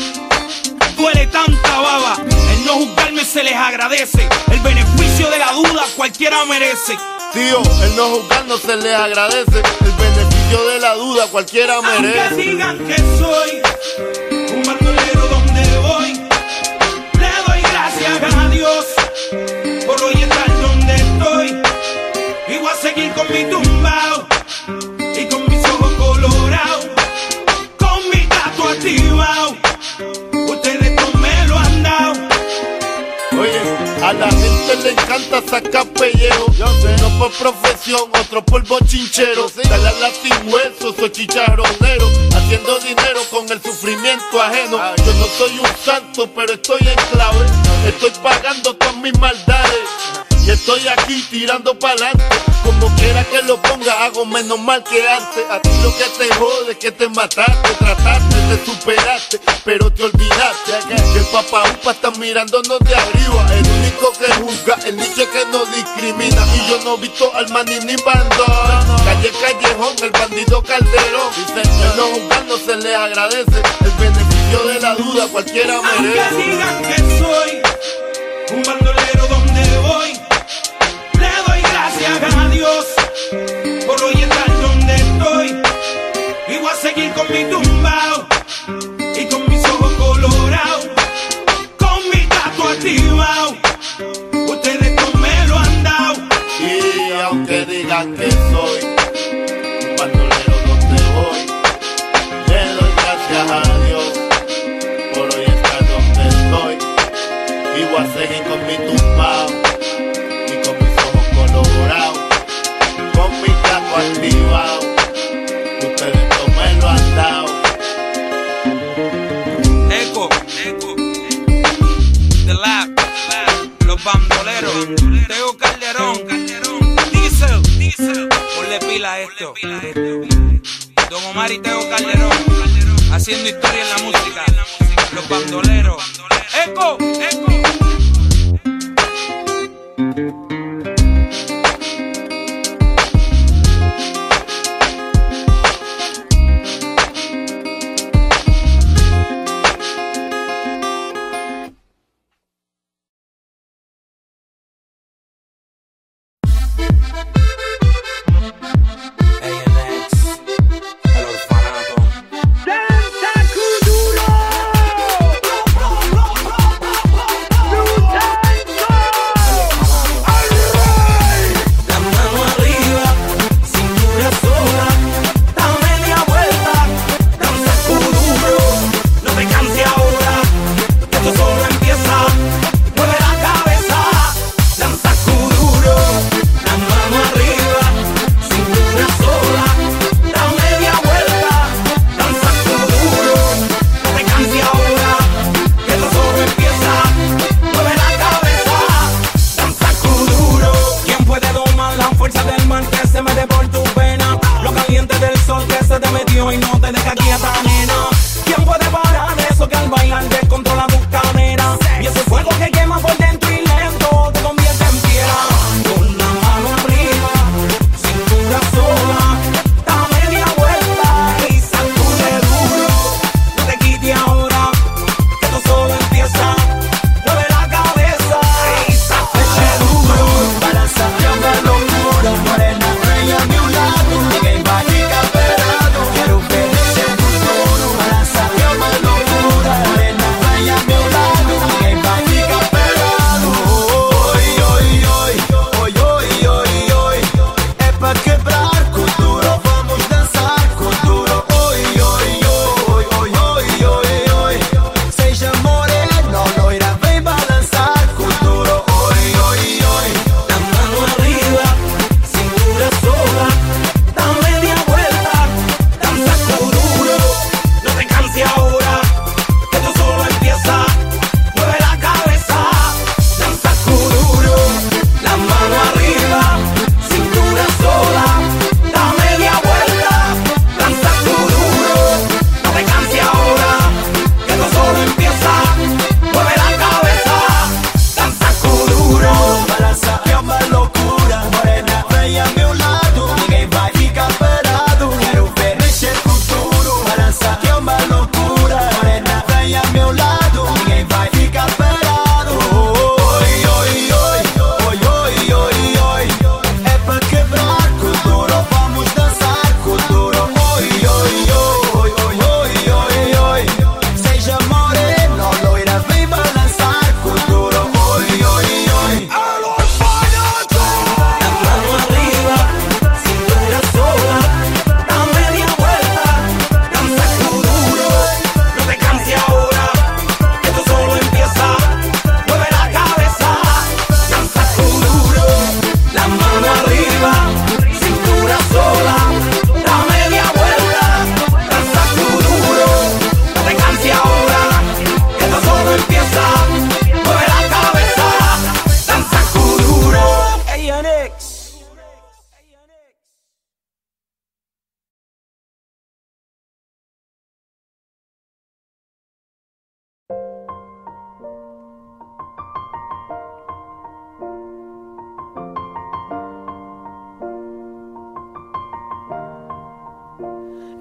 duele tanta baba. El no juzgarme se les agradece. El beneficio de la duda cualquiera merece. Tío, el no juzgar no se les agradece. El beneficio de la duda cualquiera merece. Aunque digan que soy un bandolero donde voy, le doy gracias a Dios por hoy estar donde estoy. Y voy a seguir con mi tumbao y con mis ojos colorados, con mi gato activado. Ustedes no me lo han dado. Oye, a la gente le encanta sacar pellejo. Uno por profesión, otro por bochinchero. Dale a la sin hueso, soy chicharronero, haciendo dinero con el sufrimiento ajeno. Yo no soy un santo, pero estoy en clave. Estoy pagando con mis maldades y estoy aquí tirando pa'lante. Como quiera que lo ponga, hago menos mal que antes. A ti lo que te jode es que te mataste, trataste, te superaste, pero te olvidaste que el papá upa está mirándonos de arriba. El único que juzga, el nicho que no discrimina. Y yo no he visto al maní ni bandón. Calle Callejón, el bandido Calderón. El no juzgar no se le agradece. El beneficio de la duda cualquiera merece. Aunque digan que soy un bandolero donde voy, le doy gracias a Dios por hoy estar donde estoy. Y voy a seguir con mi tumbao y con mis ojos colorados, con mi gato activado. Ustedes no me lo han dado. Y aunque digan que soy un bandolero donde voy, le doy gracias a Dios por hoy estar donde estoy. Y voy a seguir con mi tumbao y con mis ojos colorados, con mi gato activado. Ustedes no me lo han dado. Eco, Eco, The Lab, Los Bandoleros, Teo Calderón, Diesel, Diesel, ponle pila a esto. Don Omar y Teo Calderón, haciendo historia en la música. Los Bandoleros, Eco, Eco. ¡Danza Kuduro!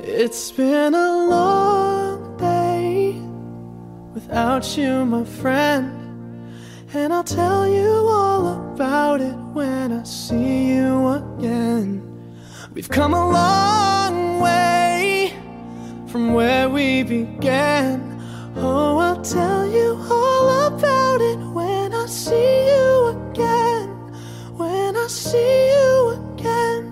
It's been a long day without you, my friend, and I'll tell you all about it when I see you again. We've come a long way from where we began. Oh, I'll tell you all about it when I see you again. When I see you again.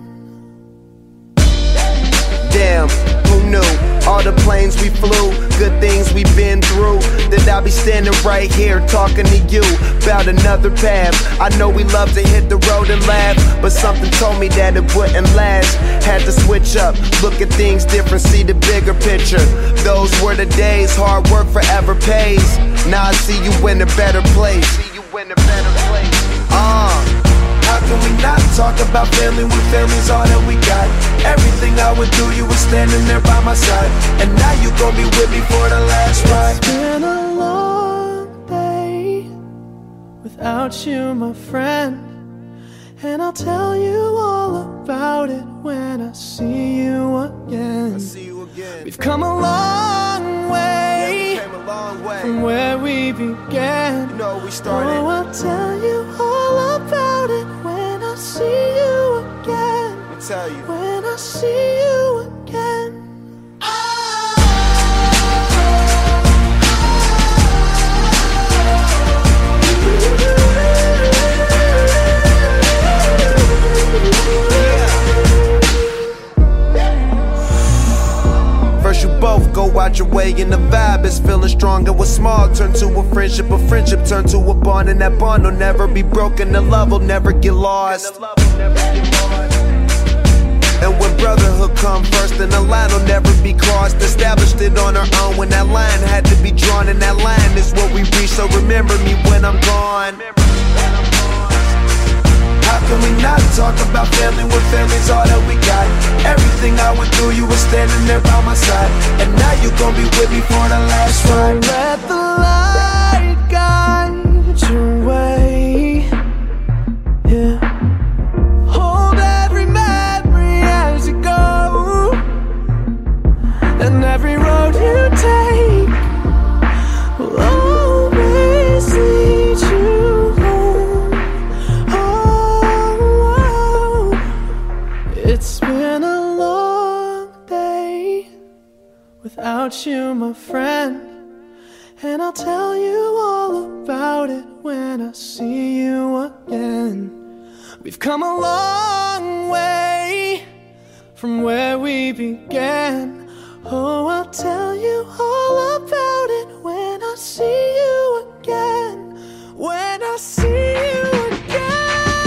Damn, who knew? All the planes we flew, good things we've been through, that I'll be standing right here talking to you about another path. I know we love to hit the road and laugh, but something told me that it wouldn't last. Had to switch up, look at things different, see the bigger picture. Those were the days, hard work forever pays. Now I see you in a better place. See you in a better place. Uh How can we not talk about family when family's all that we got? Everything I would do, you were standing there by my side, and now you gon' be with me for the last ride. It's been a long day without you, my friend, and I'll tell you all about it when I see you again. I see you again. We've come a long way, yeah, we came a long way from where we began. You know we started. Oh, I'll tell you all about it when I see you again. I'll tell you when I see you again. First you both go out your way and the vibe is feeling strong. And what's small turn to a friendship, a friendship turn to a bond, and that bond will never be broken, the love will never get lost. And when brotherhood come first, then the line will never be crossed. Established it on our own when that line had to be drawn, and that line is what we reach, so remember me when I'm gone. How can we not talk about family when family's all that we got? Everything I went through, you were standing there by my side, and now you gon' be with me for the last ride. So let the light guide your way, yeah. Hold every memory as you go, and every road you take will always lead you home. Oh, it's been a long day without you, my friend, and I'll tell you all about it when I see you again. We've come a long way from where we began. Oh, I'll tell you all about it when I see you again. When I see you again.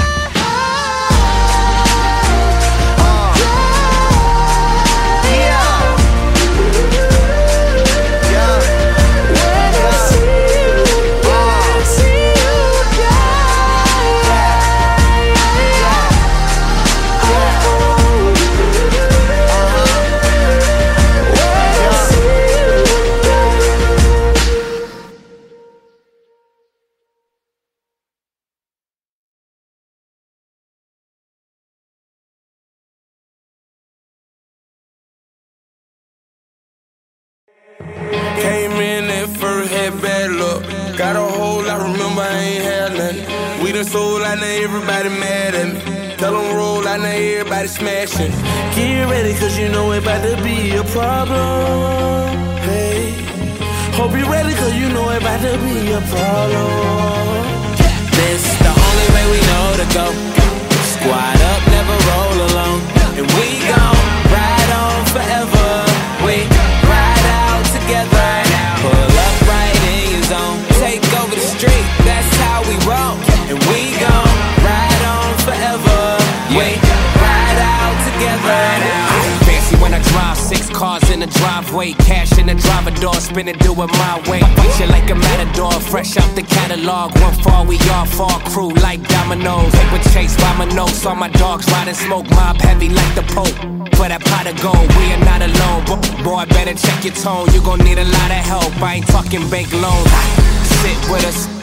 Came in at first, had bad luck. Got a hole, I remember I ain't had nothing. We done sold, I know everybody mad at me. Tell them roll, I know everybody smashing. Get ready, cause you know it about to be a problem. Hey, hope you ready, cause you know it about to be a problem. This the only way we know to go. Squad up, never roll alone. And we gon' ride on forever. We ride out together. Pull up right in your zone. Take over the street, that's how we roll. And we gon' ride on forever. We ride out together. Fancy when I drive, six cars in the driveway. Cash in the driver door, spin it, do it my way. Fight you like a matador, fresh out the catalog. One fall, we all fall, crew like dominoes. Paper chase by my nose, all my dogs riding smoke. Mob heavy like the Pope. For that pot of gold, we are not alone. Boy, better check your tone, you gon' need a lot of help. I ain't talking bank loans. Sit with us,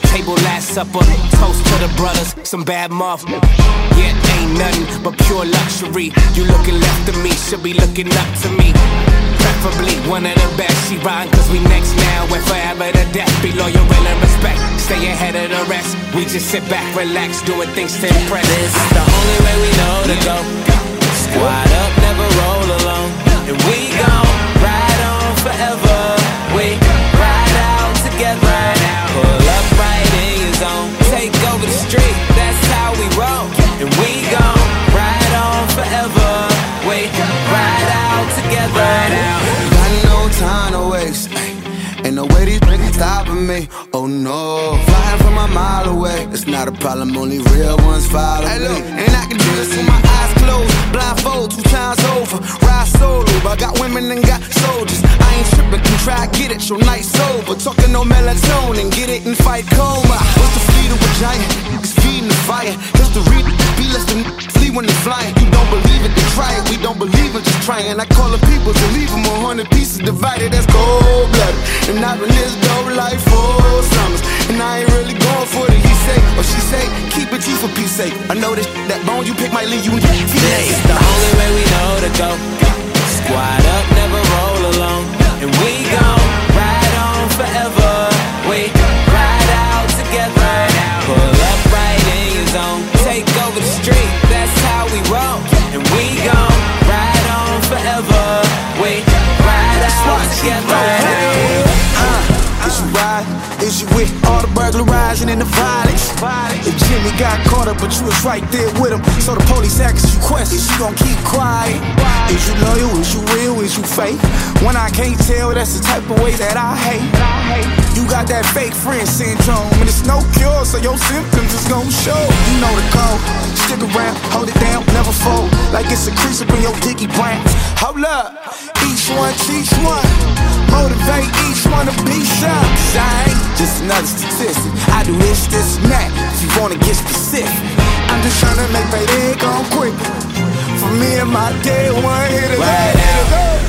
table last supper. Toast to the brothers, some bad moth. Yeah, ain't nothing but pure luxury. You looking left of me, should be looking up to me. Preferably one of the best. She rhyme cause we next now and forever to death. Be loyal, will, and respect. Stay ahead of the rest. We just sit back, relax, doing things to impress. This is the only way we know to go. Squad up, never roll alone. And we gon' ride on forever. We ride out together. Pull up right in your zone. Take over the street, that's how we roll. And we gon' ride on forever. We ride out together. Got no time to waste. Ain't no way these niggas stopping me. Oh no, flying from a mile away. It's not a problem, only real ones follow me. Hey, look, and I can do this with my eyes closed. Blindfold two times over. Ride solo, but I got women and got soldiers. I ain't tripping, can try get it, your night sober. Talking no melatonin, get it and fight coma. What's the fleet of a giant? Niggas feeding the fire. History be less than flee when they flying. You don't believe it, they try it. We don't believe it, just trying. I call the people to leave them a hundred pieces divided. That's cold blooded. And I've been this dope life for summers. And I ain't really going for it, he say. Or she say, keep it G for peace sake. I know this that bone you pick might leave you in This is the only way we know to go. Squad up, never roll alone. And we gon' ride on forever. We ride out together. Pull up right in your zone. Take over the street, that's how we roll. And we gon' ride on forever. We ride out together. Uh, is you ride? Is you with all the burglarizing and the violence? If Jimmy got caught up, but you was right there with him. So the police asked you questions, you gon' keep quiet. Is you loyal? Is you real? Is you fake? When I can't tell, that's the type of way that I hate. You got that fake friend syndrome, and it's no cure, so your symptoms is gon' show. You know the code. Stick around, hold it down, never fold. Like it's a crease up in your dicky brain. Hold up, each one teach one. Motivate each one to be sharp. I ain't just another statistic. I do this, this, and that. If you wanna get specific, I'm just tryna make payday go quick. For me and my day one hit it right now.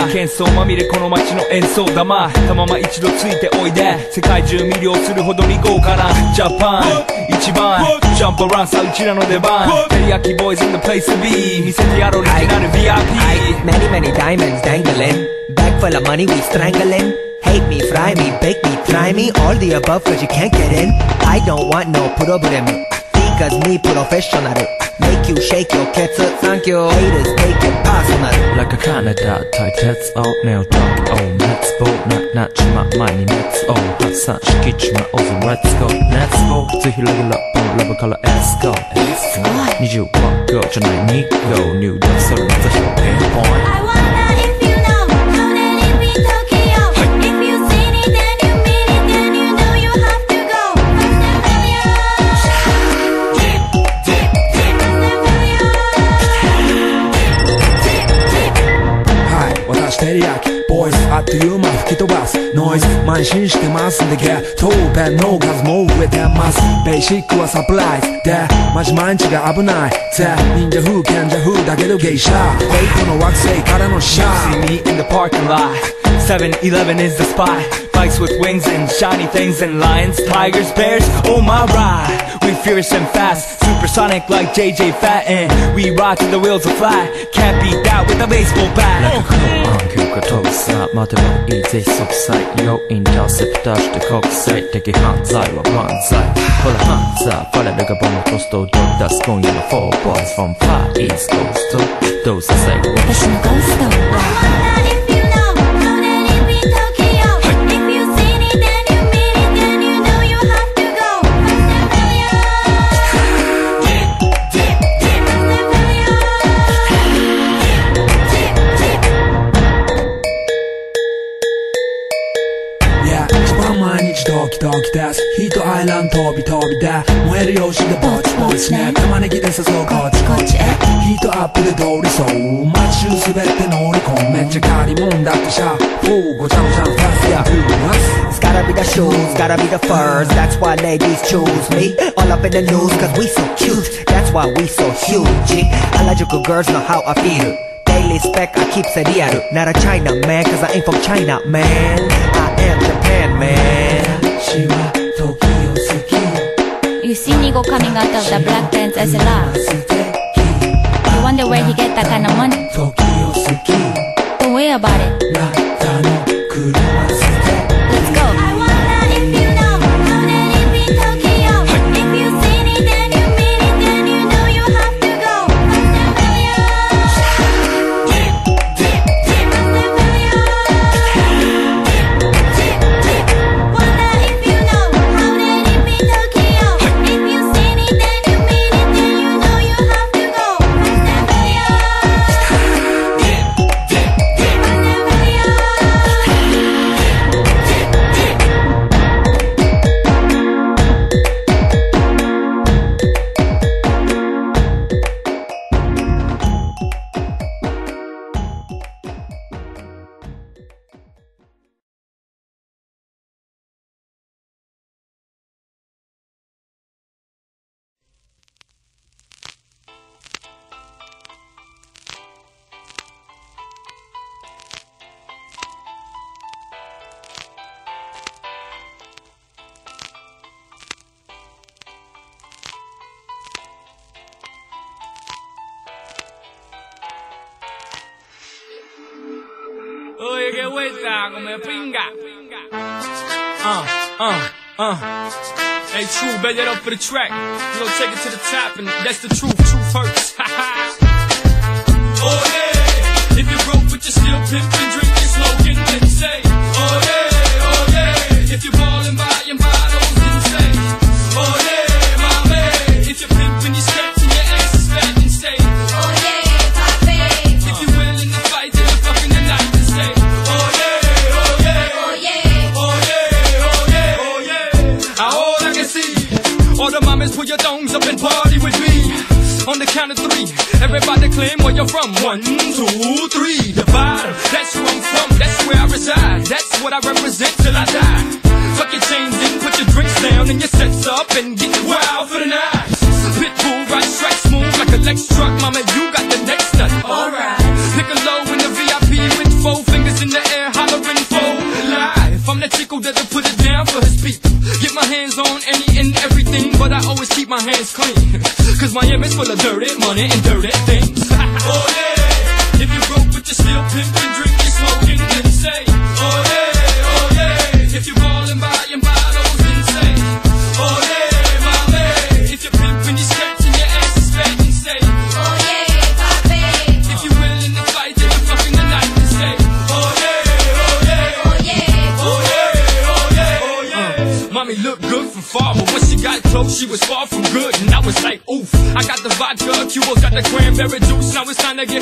喧騒まみれこの街の演奏玉たまま一度ついておいで世界中魅了するほどに豪華なジャパン一番ジャンプアラウンさうちらの出番テリヤキボーイズ in the place to be 見せてやろうオリジナル ブイアイピー Many many diamonds dangling Bag full of money we strangling Hate me, fry me, bake me, try me All the above cause you can't get in I don't want no problem Because me professional Make you shake your cats up Thank you Haters take it personal Like a Canada tight heads out Nail talk oh let's go Not not my money let's oh Hot sun skitch my own let's go Let's go ぜひレギュラー ラブからエスコにじゅうはち号じゃないに号入力それの座標ピンポイント I wonder if you know How to live in Tokyo If you seen it then you mean it Then you know you have to go Hi 私テリヤキボイスあっという間吹き飛ばすノイズ慢心してますんでゲットペンの数も増えてますベーシックはサプライズでマジ毎日が危ないぜ忍者風賢者風だけどゲイシャフェイクの惑星からのシャー See me in the parking lot seven eleven is the spot Bikes with wings and shiny things and lions, tigers, bears, oh my ride We fierce and fast, supersonic like J J Fatten We ride till the wheels are flat, can't beat that with a baseball bat Like a cool on 急過搭載待てばいいぜ即歳要インターセプターして国際的犯罪は万歳ほらハンザーファレルがボムコストを取り出す今夜の four boys from Far East Coast どうせ最後私のゴーストドキドキですヒートアイランド飛び飛びで燃える用紙でぼちぼちね玉ねぎで誘うこっちこっちへヒートアップで通りそう街中滑って乗り込むめっちゃ借りもんだってシャフーごちゃごちゃのファスや It's gotta be the shoes, gotta be the furs That's why ladies choose me All up in the news cause we so cute That's why we so huge Harajuku girls know how I feel Daily spec I keep it real Not a China man cause I ain't from China man I am Japan man You see Nigo coming out of the black pants as a laugh You wonder where he get that kind of money Don't worry about it Let's go I wonder if you know How to live in Tokyo If you seen it then you mean it Then you know you have to go Oye, qué vuelta, come pinga. Uh, uh, uh. Hey, True, bet that up for the track. You gon' take it to the top, and that's the truth. Truth hurts. Oh, yeah. If you're broke, but you're still pimping, drinking, smoking, then say, oh, yeah, oh, yeah. If you're ballin', buying bottles, then say, oh, yeah, my man. If you're pimping, you're sketching, your ass is fat, then say, oh, yeah, papi. If you're willing to fight, then you're fucking the night, then say, oh, yeah, oh, yeah. Oh, yeah. Oh, yeah, oh, yeah, oh, yeah. All I can see, all the mamas put your thongs up and party with me. On the count of three, everybody claim where you're from. One, two, three. The bottom, that's where I'm from, that's where I reside. That's what I represent till I die. Fuck your chains in, put your drinks down and your sets up and get wild for the night. Pitbull, right strike smooth like a Lex truck. Mama, you got the next nut. Alright. Pick a low in the V I P with four fingers. that chico that'll put it down for his people. Get my hands on any and everything, but I always keep my hands clean. Cause Miami's full of dirty money and dirty things. Oh yeah, if you broke but you're still pimping, drinking, smoking, then say, oh yeah, oh yeah. If you ballin', buying bottles, then say, oh yeah, my man. If you're pimping, you're stretching, your ass is fat, then say, oh yeah, papi. If you're willing to fight, then you're fucking the night, then say, oh yeah, oh yeah, oh yeah, oh yeah, oh yeah, oh yeah. Uh, mommy looked good from far, but when she got close, she was far from good, and I was like, oof. I got the vodka, Cuba got the cranberry juice, now it's time to get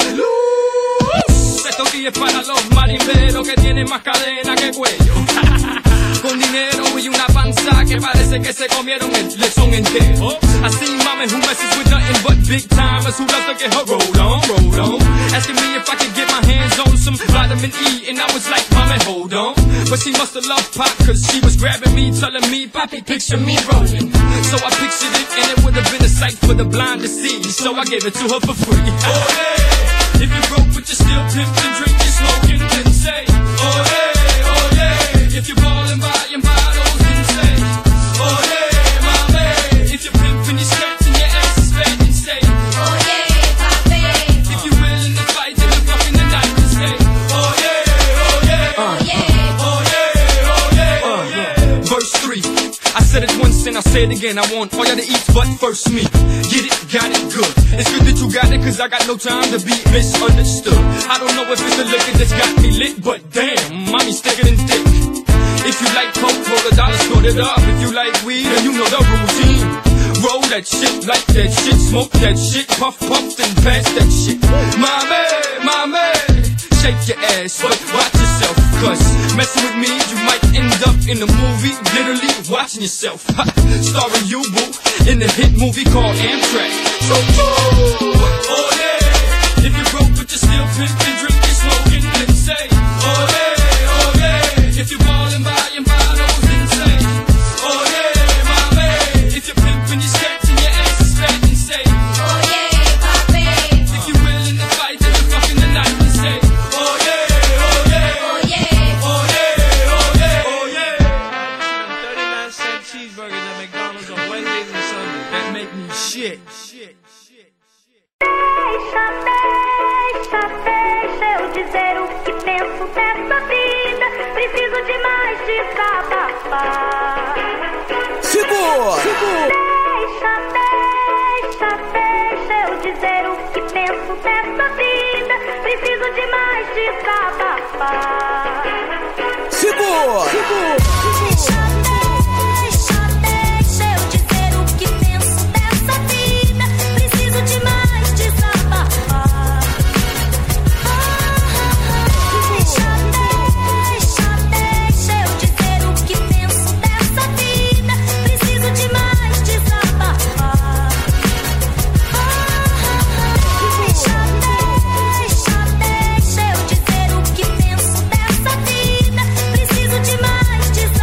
loose. Esto aquí es para los marimberos que tienen más cadena que cuello. Con dinero y una panza que parece que se comieron el lechón entero. I see mama who messes with nothing but big timers who love to get her rolled on, rolled on. Asking me if I could get my hands on some vitamin E, and I was like, mama, hold on. But she must have loved Pop, cause she was grabbing me, telling me, Poppy, picture me rolling. So I pictured it, and it would have been a sight for the blind to see. So I gave it to her for free. Oh yeah, if you broke but you're still pimping, drinking, smoking, then say, oh yeah, oh yeah. If you're ballin', buying bottles, then say, oh yeah, my man. If you're pimping, you're stretching, your ass is fat, then say, oh yeah, papi. If you're willing to fight, then you're fucking the night, then say, oh yeah, oh yeah, oh yeah, oh yeah, oh yeah, oh yeah. Verse three. I said it once and I say it again. I want all y'all to eat, but first me. Get it, got it, good. It's good that you got it, cause I got no time to be misunderstood. I don't know if it's the liquor that's got me lit, but damn, mommy's thicker than thick. If you like coke, roll a dollar, snort it up. If you like weed, then you know the routine. Roll that shit, like that shit, smoke that shit, puff, puff, then pass that shit. Mommy, mommy, shake your ass, but watch yourself, cause messing with me, you might end up in a movie, literally watching yourself. Starring you, boo, in the hit movie called Amtrak. So, oh yeah, if you broke but you're still pimping, drinking, smoking, then say, oh yeah, oh yeah. If you're ballin', buying bottles, then say, oh yeah, my man. If you're pimping, you're stretching, your ass is fat, then say, oh yeah, papi. If you're willing to fight, then you're fucking the night, then say, oh yeah, oh yeah, oh yeah, oh yeah, oh yeah, oh yeah. thirty-nine cent cheeseburgers at McDonald's on Wednesdays and Sundays. That make me shit. Shit. Deixa, deixa, deixa eu dizer o que penso dessa vida. Preciso demais desabafar. Segura! Deixa, deixa, deixa eu dizer o que penso dessa vida. Preciso demais desabafar. Segura! Deixa, deixa, deixa eu dizer o que penso dessa vida. Preciso demais desabafar. Deixa, deixa, deixa eu dizer o que penso dessa vida. Preciso demais desabafar. Deixa, deixa, deixa eu dizer o que penso dessa vida. Preciso demais desabafar.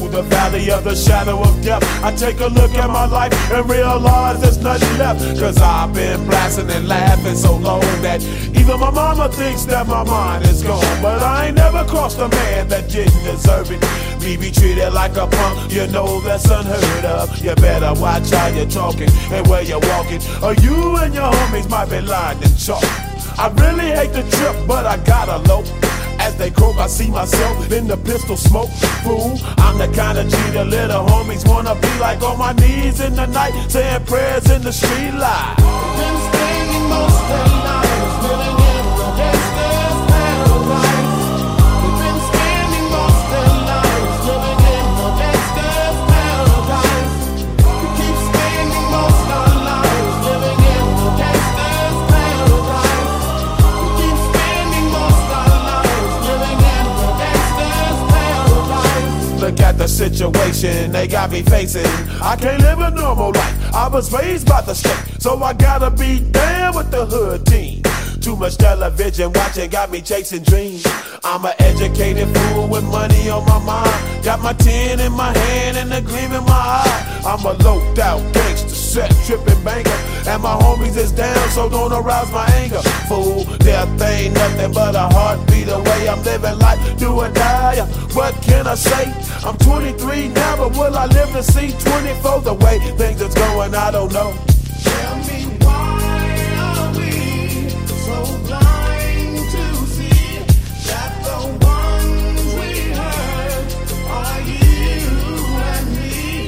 through the valley of the shadow of death, I take a look at my life and realize there's nothing left. Cause I've been blasting and laughing so long that even my mama thinks that my mind is gone. But I ain't never crossed a man that didn't deserve it. Me be treated like a punk, you know that's unheard of. You better watch how you're talking and where you're walking, or you and your homies might be lined in chalk. I really hate the trip, but I gotta low. As they croak, I see myself in the pistol smoke. Fool, I'm the kind of G the little homies wanna be like, on my knees in the night, saying prayers in the street light. Been staying most of the lives, living in the gangster's paradise. We've been spending most of the lives, living in the gangster's paradise. We keep spending most of our lives, living in the gangster's paradise. We keep spending most of our lives, living in the gangster's paradise. Look at the situation they got me facing. I can't live a normal life. I was raised by the state, so I gotta be down with the hood team. Too much television watching got me chasing dreams. I'm an educated fool with money on my mind. Got my tin in my hand and a gleam in my eye. I'm a loped out gangster, set tripping banker, and my homies is down, so don't arouse my anger. Fool, death ain't nothing but a heartbeat away. I'm living life, do or die. What can I say? I'm twenty-three now, but will I live to see twenty-four? The way things is going, I don't know. Tell me why are we so blind to see that the ones we hurt are you and me?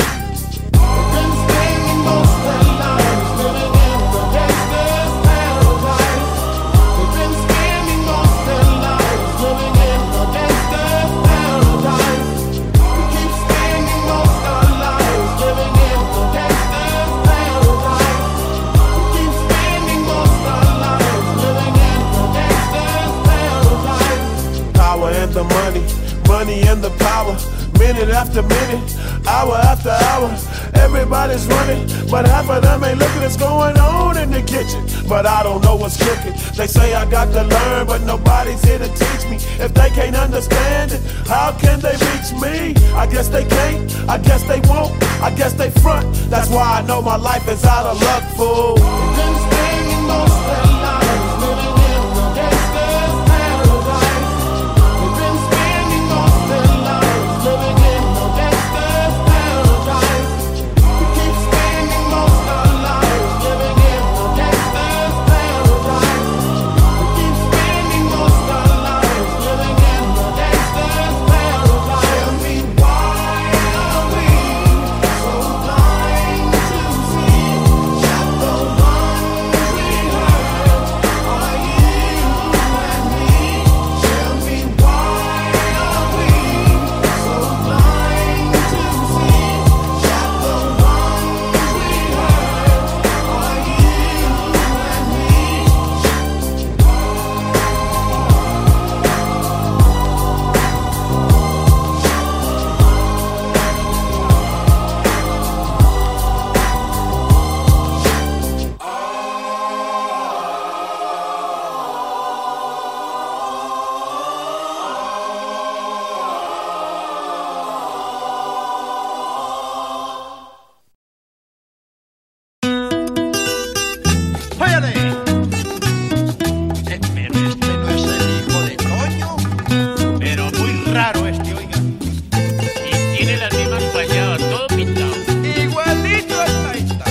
We've been spending most of our lives living in the gangster's paradise. We've been spending most of our lives living in the gangster's paradise. We keep spending most of our lives living in the gangster's paradise. We keep spending most of our lives living in the gangster's paradise. Power and the money, money and the power. Minute after minute, hour after hour, everybody's running, but half of them ain't looking what's going on in the kitchen. But I don't know what's cooking. They say I got to learn, but nobody's here to teach me. If they can't understand it, how can they reach me? I guess they can't, I guess they won't, I guess they front. That's why I know my life is out of luck, fool. We've been spending most of our lives living in the gangster's paradise. We've been spending most of our lives living in the gangster's paradise. We keep spending most of our lives living in the gangster's paradise. We keep spending most of our lives living in the gangster's paradise. Tell me why are we so blind to see that the ones we hurt are you and me? Tell me why are we so blind to see that the ones we hurt are you and me? ¡Váyale! Eh, pero este no es el hijo de Toño. Pero muy raro este, oiga. Y tiene las mismas payadas, todo pintado. Igualito está esta.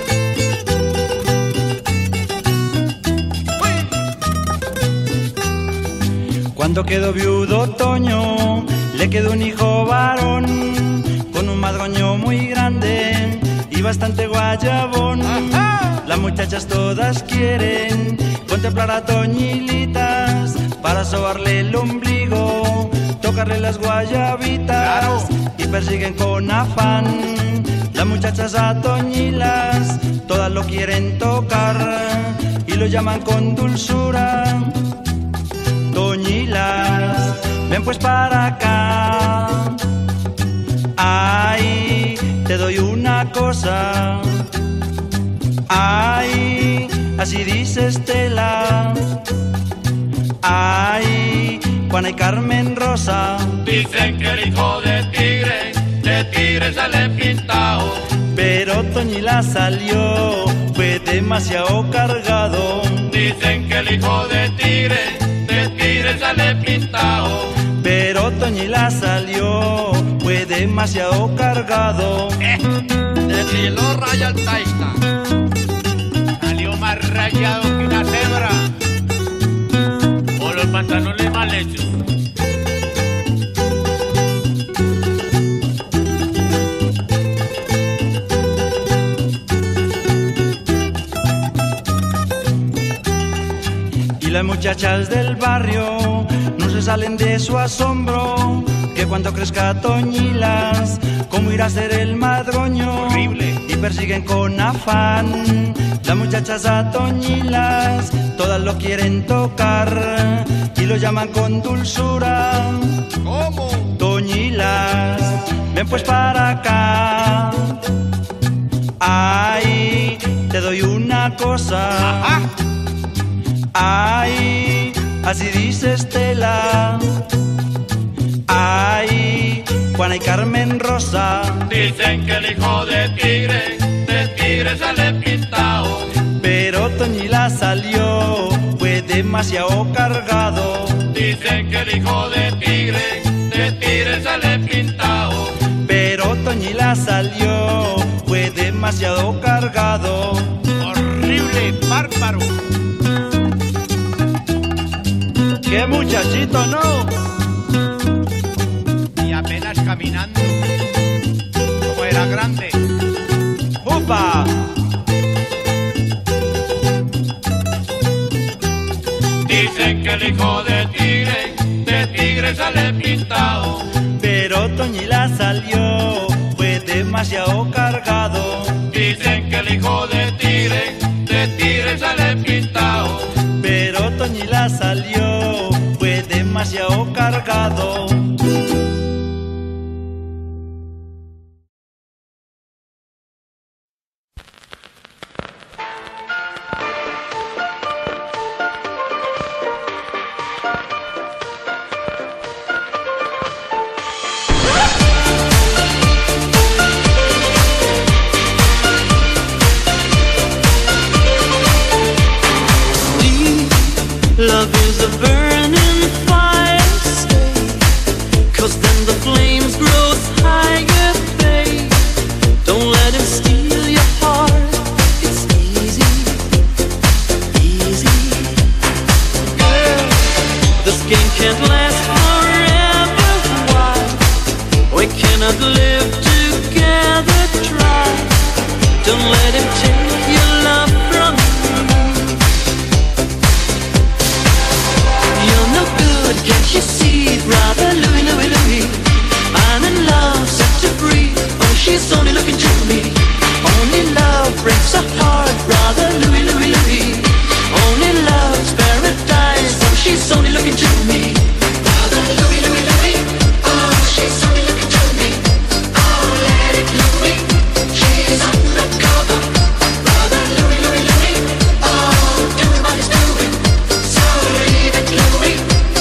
Cuando quedó viudo Toño, le quedó un hijo varón, con un madroño muy grande y bastante guayabón. Las muchachas todas quieren contemplar a Toñilitas para sobarle el ombligo, tocarle las guayabitas y persiguen con afán. Las muchachas a Toñilas todas lo quieren tocar y lo llaman con dulzura. Toñilas, ven pues para acá. Ay, te doy una cosa. Ay, así dice Estela. Ay, Juana y Carmen Rosa. Dicen que el hijo de tigre, de tigre sale pintado. Pero Toñila salió, fue demasiado cargado. Dicen que el hijo de tigre, de tigre sale pintado. Pero Toñila salió, fue demasiado cargado. Eh, de cielo raya el taita. Salió más rayado que una cebra. O los pantalones mal hechos. Y las muchachas del barrio no se salen de su asombro, que cuando crezca Toñilas, cómo irá a ser el madroño. Horrible. Y persiguen con afán las muchachas a Toñilas, todas lo quieren tocar y lo llaman con dulzura. ¿Cómo? Toñilas, ven pues para acá. Ay, te doy una cosa. Ajá. Ay, así dice Estela. Ay, Juana y Carmen Rosa. Dicen que el hijo de tigre, de tigre sale pintado. Pero Toñila salió, fue demasiado cargado. Dicen que el hijo de tigre, de tigre sale pintado. Pero Toñila salió, fue demasiado cargado. Horrible, bárbaro. ¡Qué muchachito, no! Y apenas caminando, como era grande. ¡Upa! Dicen que el hijo de tigre, de tigre sale pintado. Pero Toñila salió, fue demasiado cargado. Dicen que el hijo de tigre, de tigre sale pintado. Pero Toñila salió, fue demasiado cargado. Love is a burning fire, stay, 'cause then the flames grow higher, babe. Don't let him steal your heart, it's easy, easy. Girl, this game can't last forever, why? We cannot live together, try. Don't let him take your love from you. Can't you see, brother Louie, Louie, Louie? I'm in love, set to free. Oh, she's only looking to me. Only love breaks a heart, brother Louie, Louie, Louie. Only love's paradise. Oh, she's only looking to me. Brother Louie, Louie, Louie. Oh, she's only looking to me. Oh, let it Louie. She's undercover. Brother Louie, Louie, Louie. Oh, do what he's doing. So leave it Louie.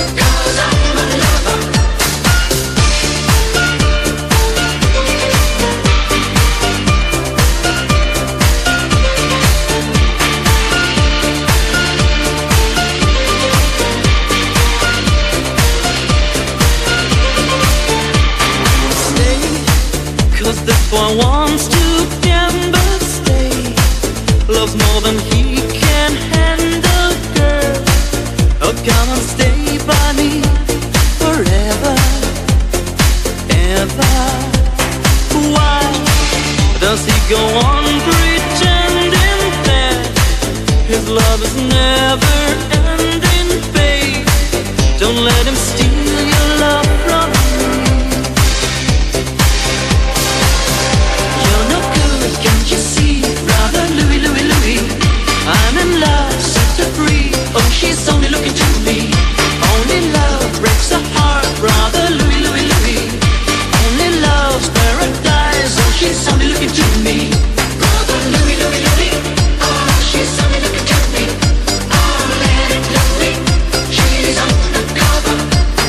This boy wants to gamble, stay. Loves more than he can handle, girl. Oh, come and stay by me forever, ever. Why does he go on pretending that his love is never ending, babe? Don't let him steal your love from me. Can't you see, brother Louie, Louie, Louie? I'm in love, set her free. Oh, she's only looking to me. Only love breaks a heart, brother Louie, Louie, Louie. Only love's paradise. Oh, she's only looking to me. Brother Louie, Louie, Louie. Oh, she's only looking to me. Oh, let it Louie. She's undercover.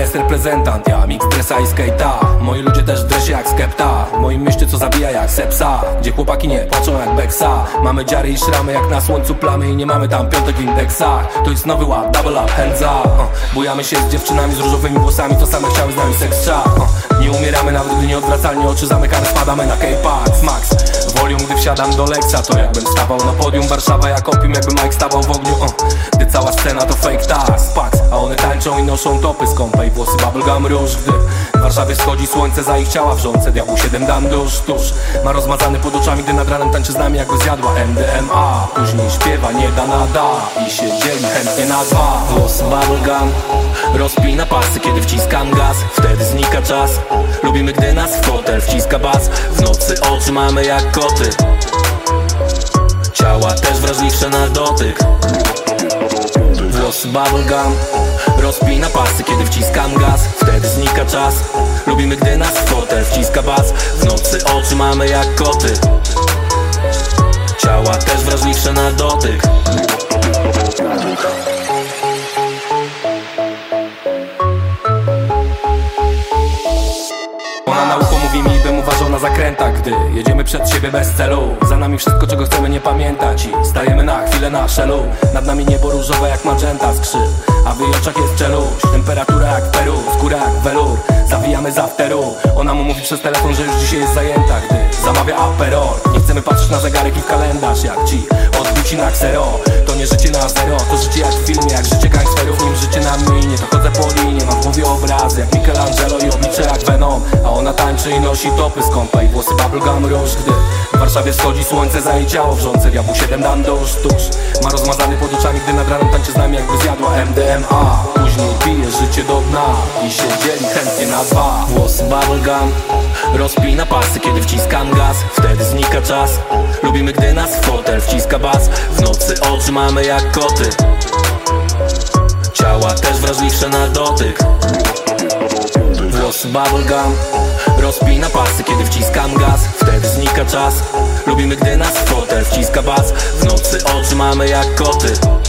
jest reprezentant, ja mix dresa i skate'a. Moi ludzie też w dresie jak skepta. W moim mieście co zabija jak sepsa, gdzie chłopaki nie płaczą jak beksa. Mamy dziary i szramy jak na słońcu plamy i nie mamy tam piątek w indeksach. To jest nowy ład, double up, hands up. uh, Bujamy się z dziewczynami z różowymi włosami, to same chciały z nami seks chat. uh, Nie umieramy nawet gdy nieodwracalnie oczy zamykane, spadamy na K-Pax Max. Volume gdy wsiadam do Lexa, to jakbym stawał na podium. Warszawa jak opium, jakby Mike stawał w ogniu. uh, Gdy cała scena to fake tax, Pax. A one tańczą i noszą topy skąpe i włosy bubblegum róż. Gdy w Warszawie schodzi słońce za ich ciała wrzące, diabłu siedem dam dusz, tuż. Ma rozmazany pod oczami, gdy nad ranem tańczy z nami jakby zjadła M D M A. Później śpiewa, nie da nada i się dzieli chętnie na dwa. Włosy bubblegum rozpina pasy, kiedy wciskam gaz. Wtedy znika czas. Lubimy gdy nas w fotel wciska bas. W nocy oczy mamy jak koty, ciała też wrażliwsze na dotyk. Włosy bubblegum rozpina pasy, kiedy wciskam gaz. Wtedy znika czas. Lubimy gdy nas w fotel wciska bas. W nocy oczy mamy jak koty, ciała też wrażliwsze na dotyk. Ona na ucho mówi mi, bym uważał na zakrętach, gdy jedziemy przed siebie bez celu. Za nami wszystko, czego chcemy nie pamiętać i stajemy na chwilę na szelu. Nad nami niebo różowe jak magenta skrzy, a w jej oczach jest czeluść. Temperatura jak w Peru, skóra jak welur. Zawijamy z afteru. Ona mu mówi przez telefon, że już dzisiaj jest zajęta, gdy zamawia aperol. Nie chcemy patrzeć na zegarek i w kalendarz, jak ci odbici na ksero. To nie życie na zero, to życie jak w filmie, jak życie gangsterów. Nim życie na minie, to chodzę po linie. Mam w głowie obrazy jak Michelangelo i oblicze jak Venom. A ona tańczy i nosi topy skąpe i włosy bubblegum róż. Gdy w Warszawie schodzi słońce za jej ciało wrzące, diabłu siedem dam dusz, tuż. Ma rozmazany pod oczami, gdy nad ranem tańczy z nami jakby zjadła M D M A. Później pije życie do dna i się dzieli chętnie na dwa. Włosy bubblegum rozpina pasy, kiedy wciskam gaz. Wtedy znika czas. Lubimy gdy nas w fotel wciska bas. W nocy oczy mamy jak koty, ciała też wrażliwsze na dotyk. Włosy bubblegum rozpina pasy, kiedy wciskam gaz. Wtedy znika czas. Lubimy gdy nas w fotel wciska bas. W nocy oczy mamy jak koty,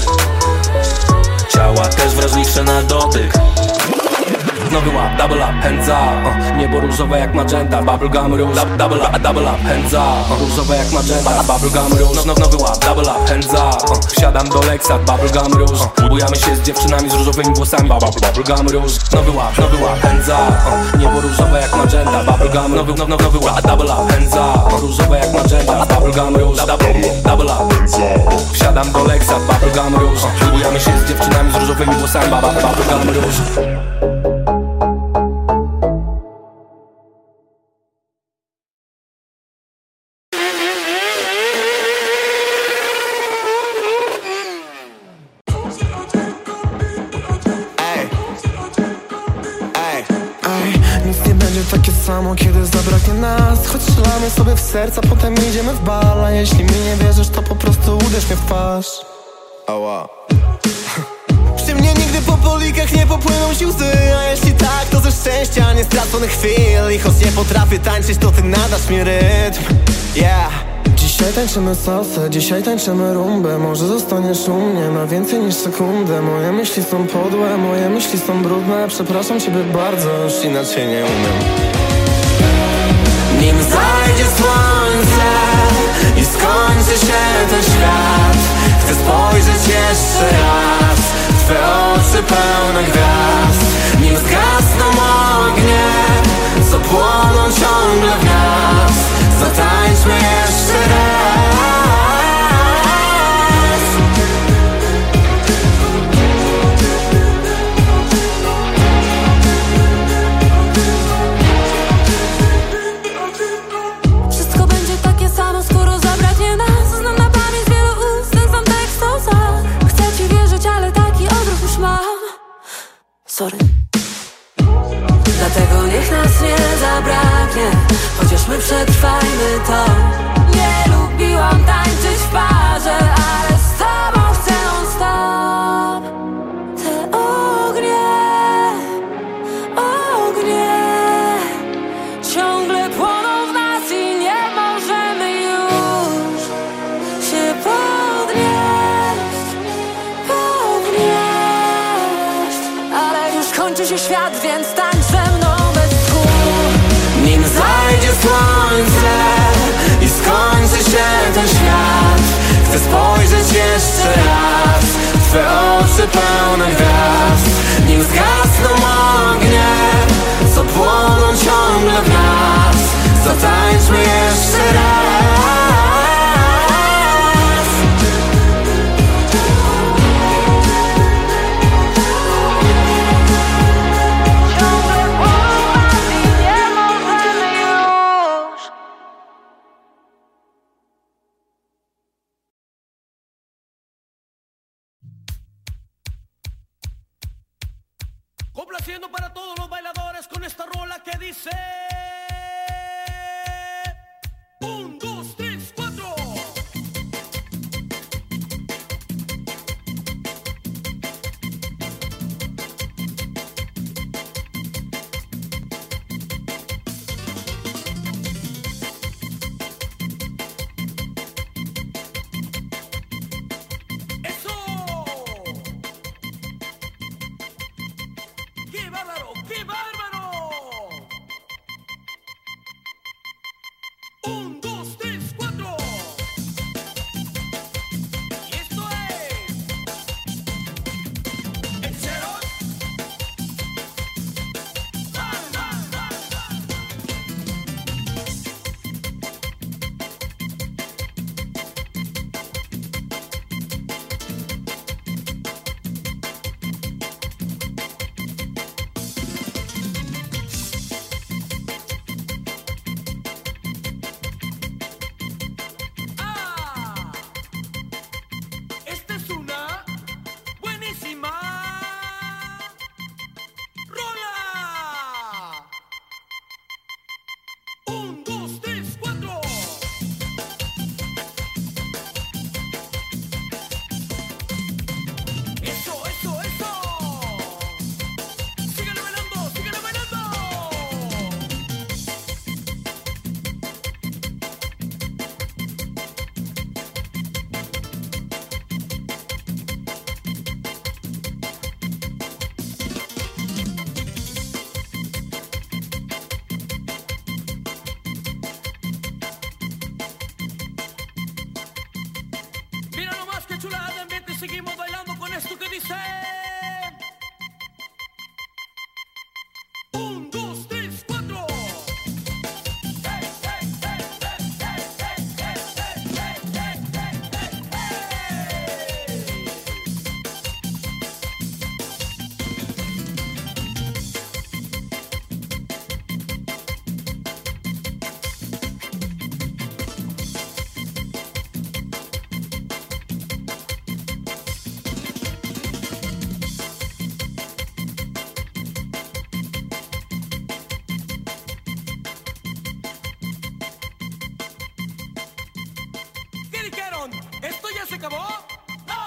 ciała też wrażliwsze na dotyk. Nowy łap, double up, hands up. uh, Niebo różowe jak magenta, bubblegum róż. Double up, double up, hands up. uh, Różowe jak magenta, bubblegum róż. no, Nowy łap, double up, hands up. uh, Wsiadam do Lexa, bubblegum róż. uh, Bujamy się z dziewczynami z różowymi włosami, bubblegum róż. Nowy łap, nowy łap, hands up. uh, Niebo różowe jak magenta, bubblegum. Nowy, no, no, nowy łap, double up, hands up. uh, Różowe jak magenta, bubblegum róż. Double, double up, hands up. Wsiadam do Lexa, bubblegum róż. uh, Bujamy się z dziewczynami z różowymi włosami, bubblegum róż. Takie samo, kiedy zabraknie nas. Choć strzelamy sobie w serca, potem idziemy w bal. A jeśli mi nie wierzysz, to po prostu uderz mnie w twarz. Ała. Przy mnie nigdy po polikach nie popłyną ci łzy. A jeśli tak, to ze szczęścia, nie straconych chwil. I choć nie potrafię tańczyć, to ty nadasz mi rytm. Yeah. Dzisiaj tańczymy salsę, dzisiaj tańczymy rumbę. Może zostaniesz u mnie na więcej niż sekundę. Moje myśli są podłe, moje myśli są brudne. Przepraszam ciebie bardzo, już inaczej nie umiem. Nim zajdzie słońce i skończy się ten świat, chcę spojrzeć jeszcze raz w twe oczy pełne gwiazd. Nim zgasną ognie, co płoną ciągle w nas, zatańczmy jeszcze raz. Wszystko będzie takie samo, skoro zabraknie nas. Znam na pamięć wielu ust, ten sam tekst o łzach. Chcę ci wierzyć, ale taki odruch już mam. Sorry. Dlatego niech nas nie zabraknie, chociaż my przetrwajmy to. Nie lubiłam tańczyć w parze, ale z tobą chcę non stop. Te ognie, ognie ciągle płoną w nas i nie możemy już się podnieść, podnieść. Ale już kończy się świat, więc Swe oczy pełne gwiazd, nim zgasną ognie, co płoną ciągle w nas. Zatańczmy jeszcze raz. Complaciendo para todos los bailadores con esta rola que dice: un, dos, tres, cuatro. ¡Qué bárbaro! ¡Qué bárbaro! Un, dos, tres, cuatro. Y esto es el cero. Esta es una buenísima rola. Un, dos, tres, cuatro. Eso, eso, eso. Síguele bailando, síguele bailando. Mira nomás que chulada de ambiente, seguimos bailando con esto que dice: un, dos, tres, cuatro. ¿Qué dijeron? ¿Esto ya se acabó? ¡No!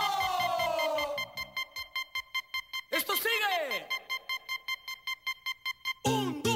¡Esto sigue! Un, dos.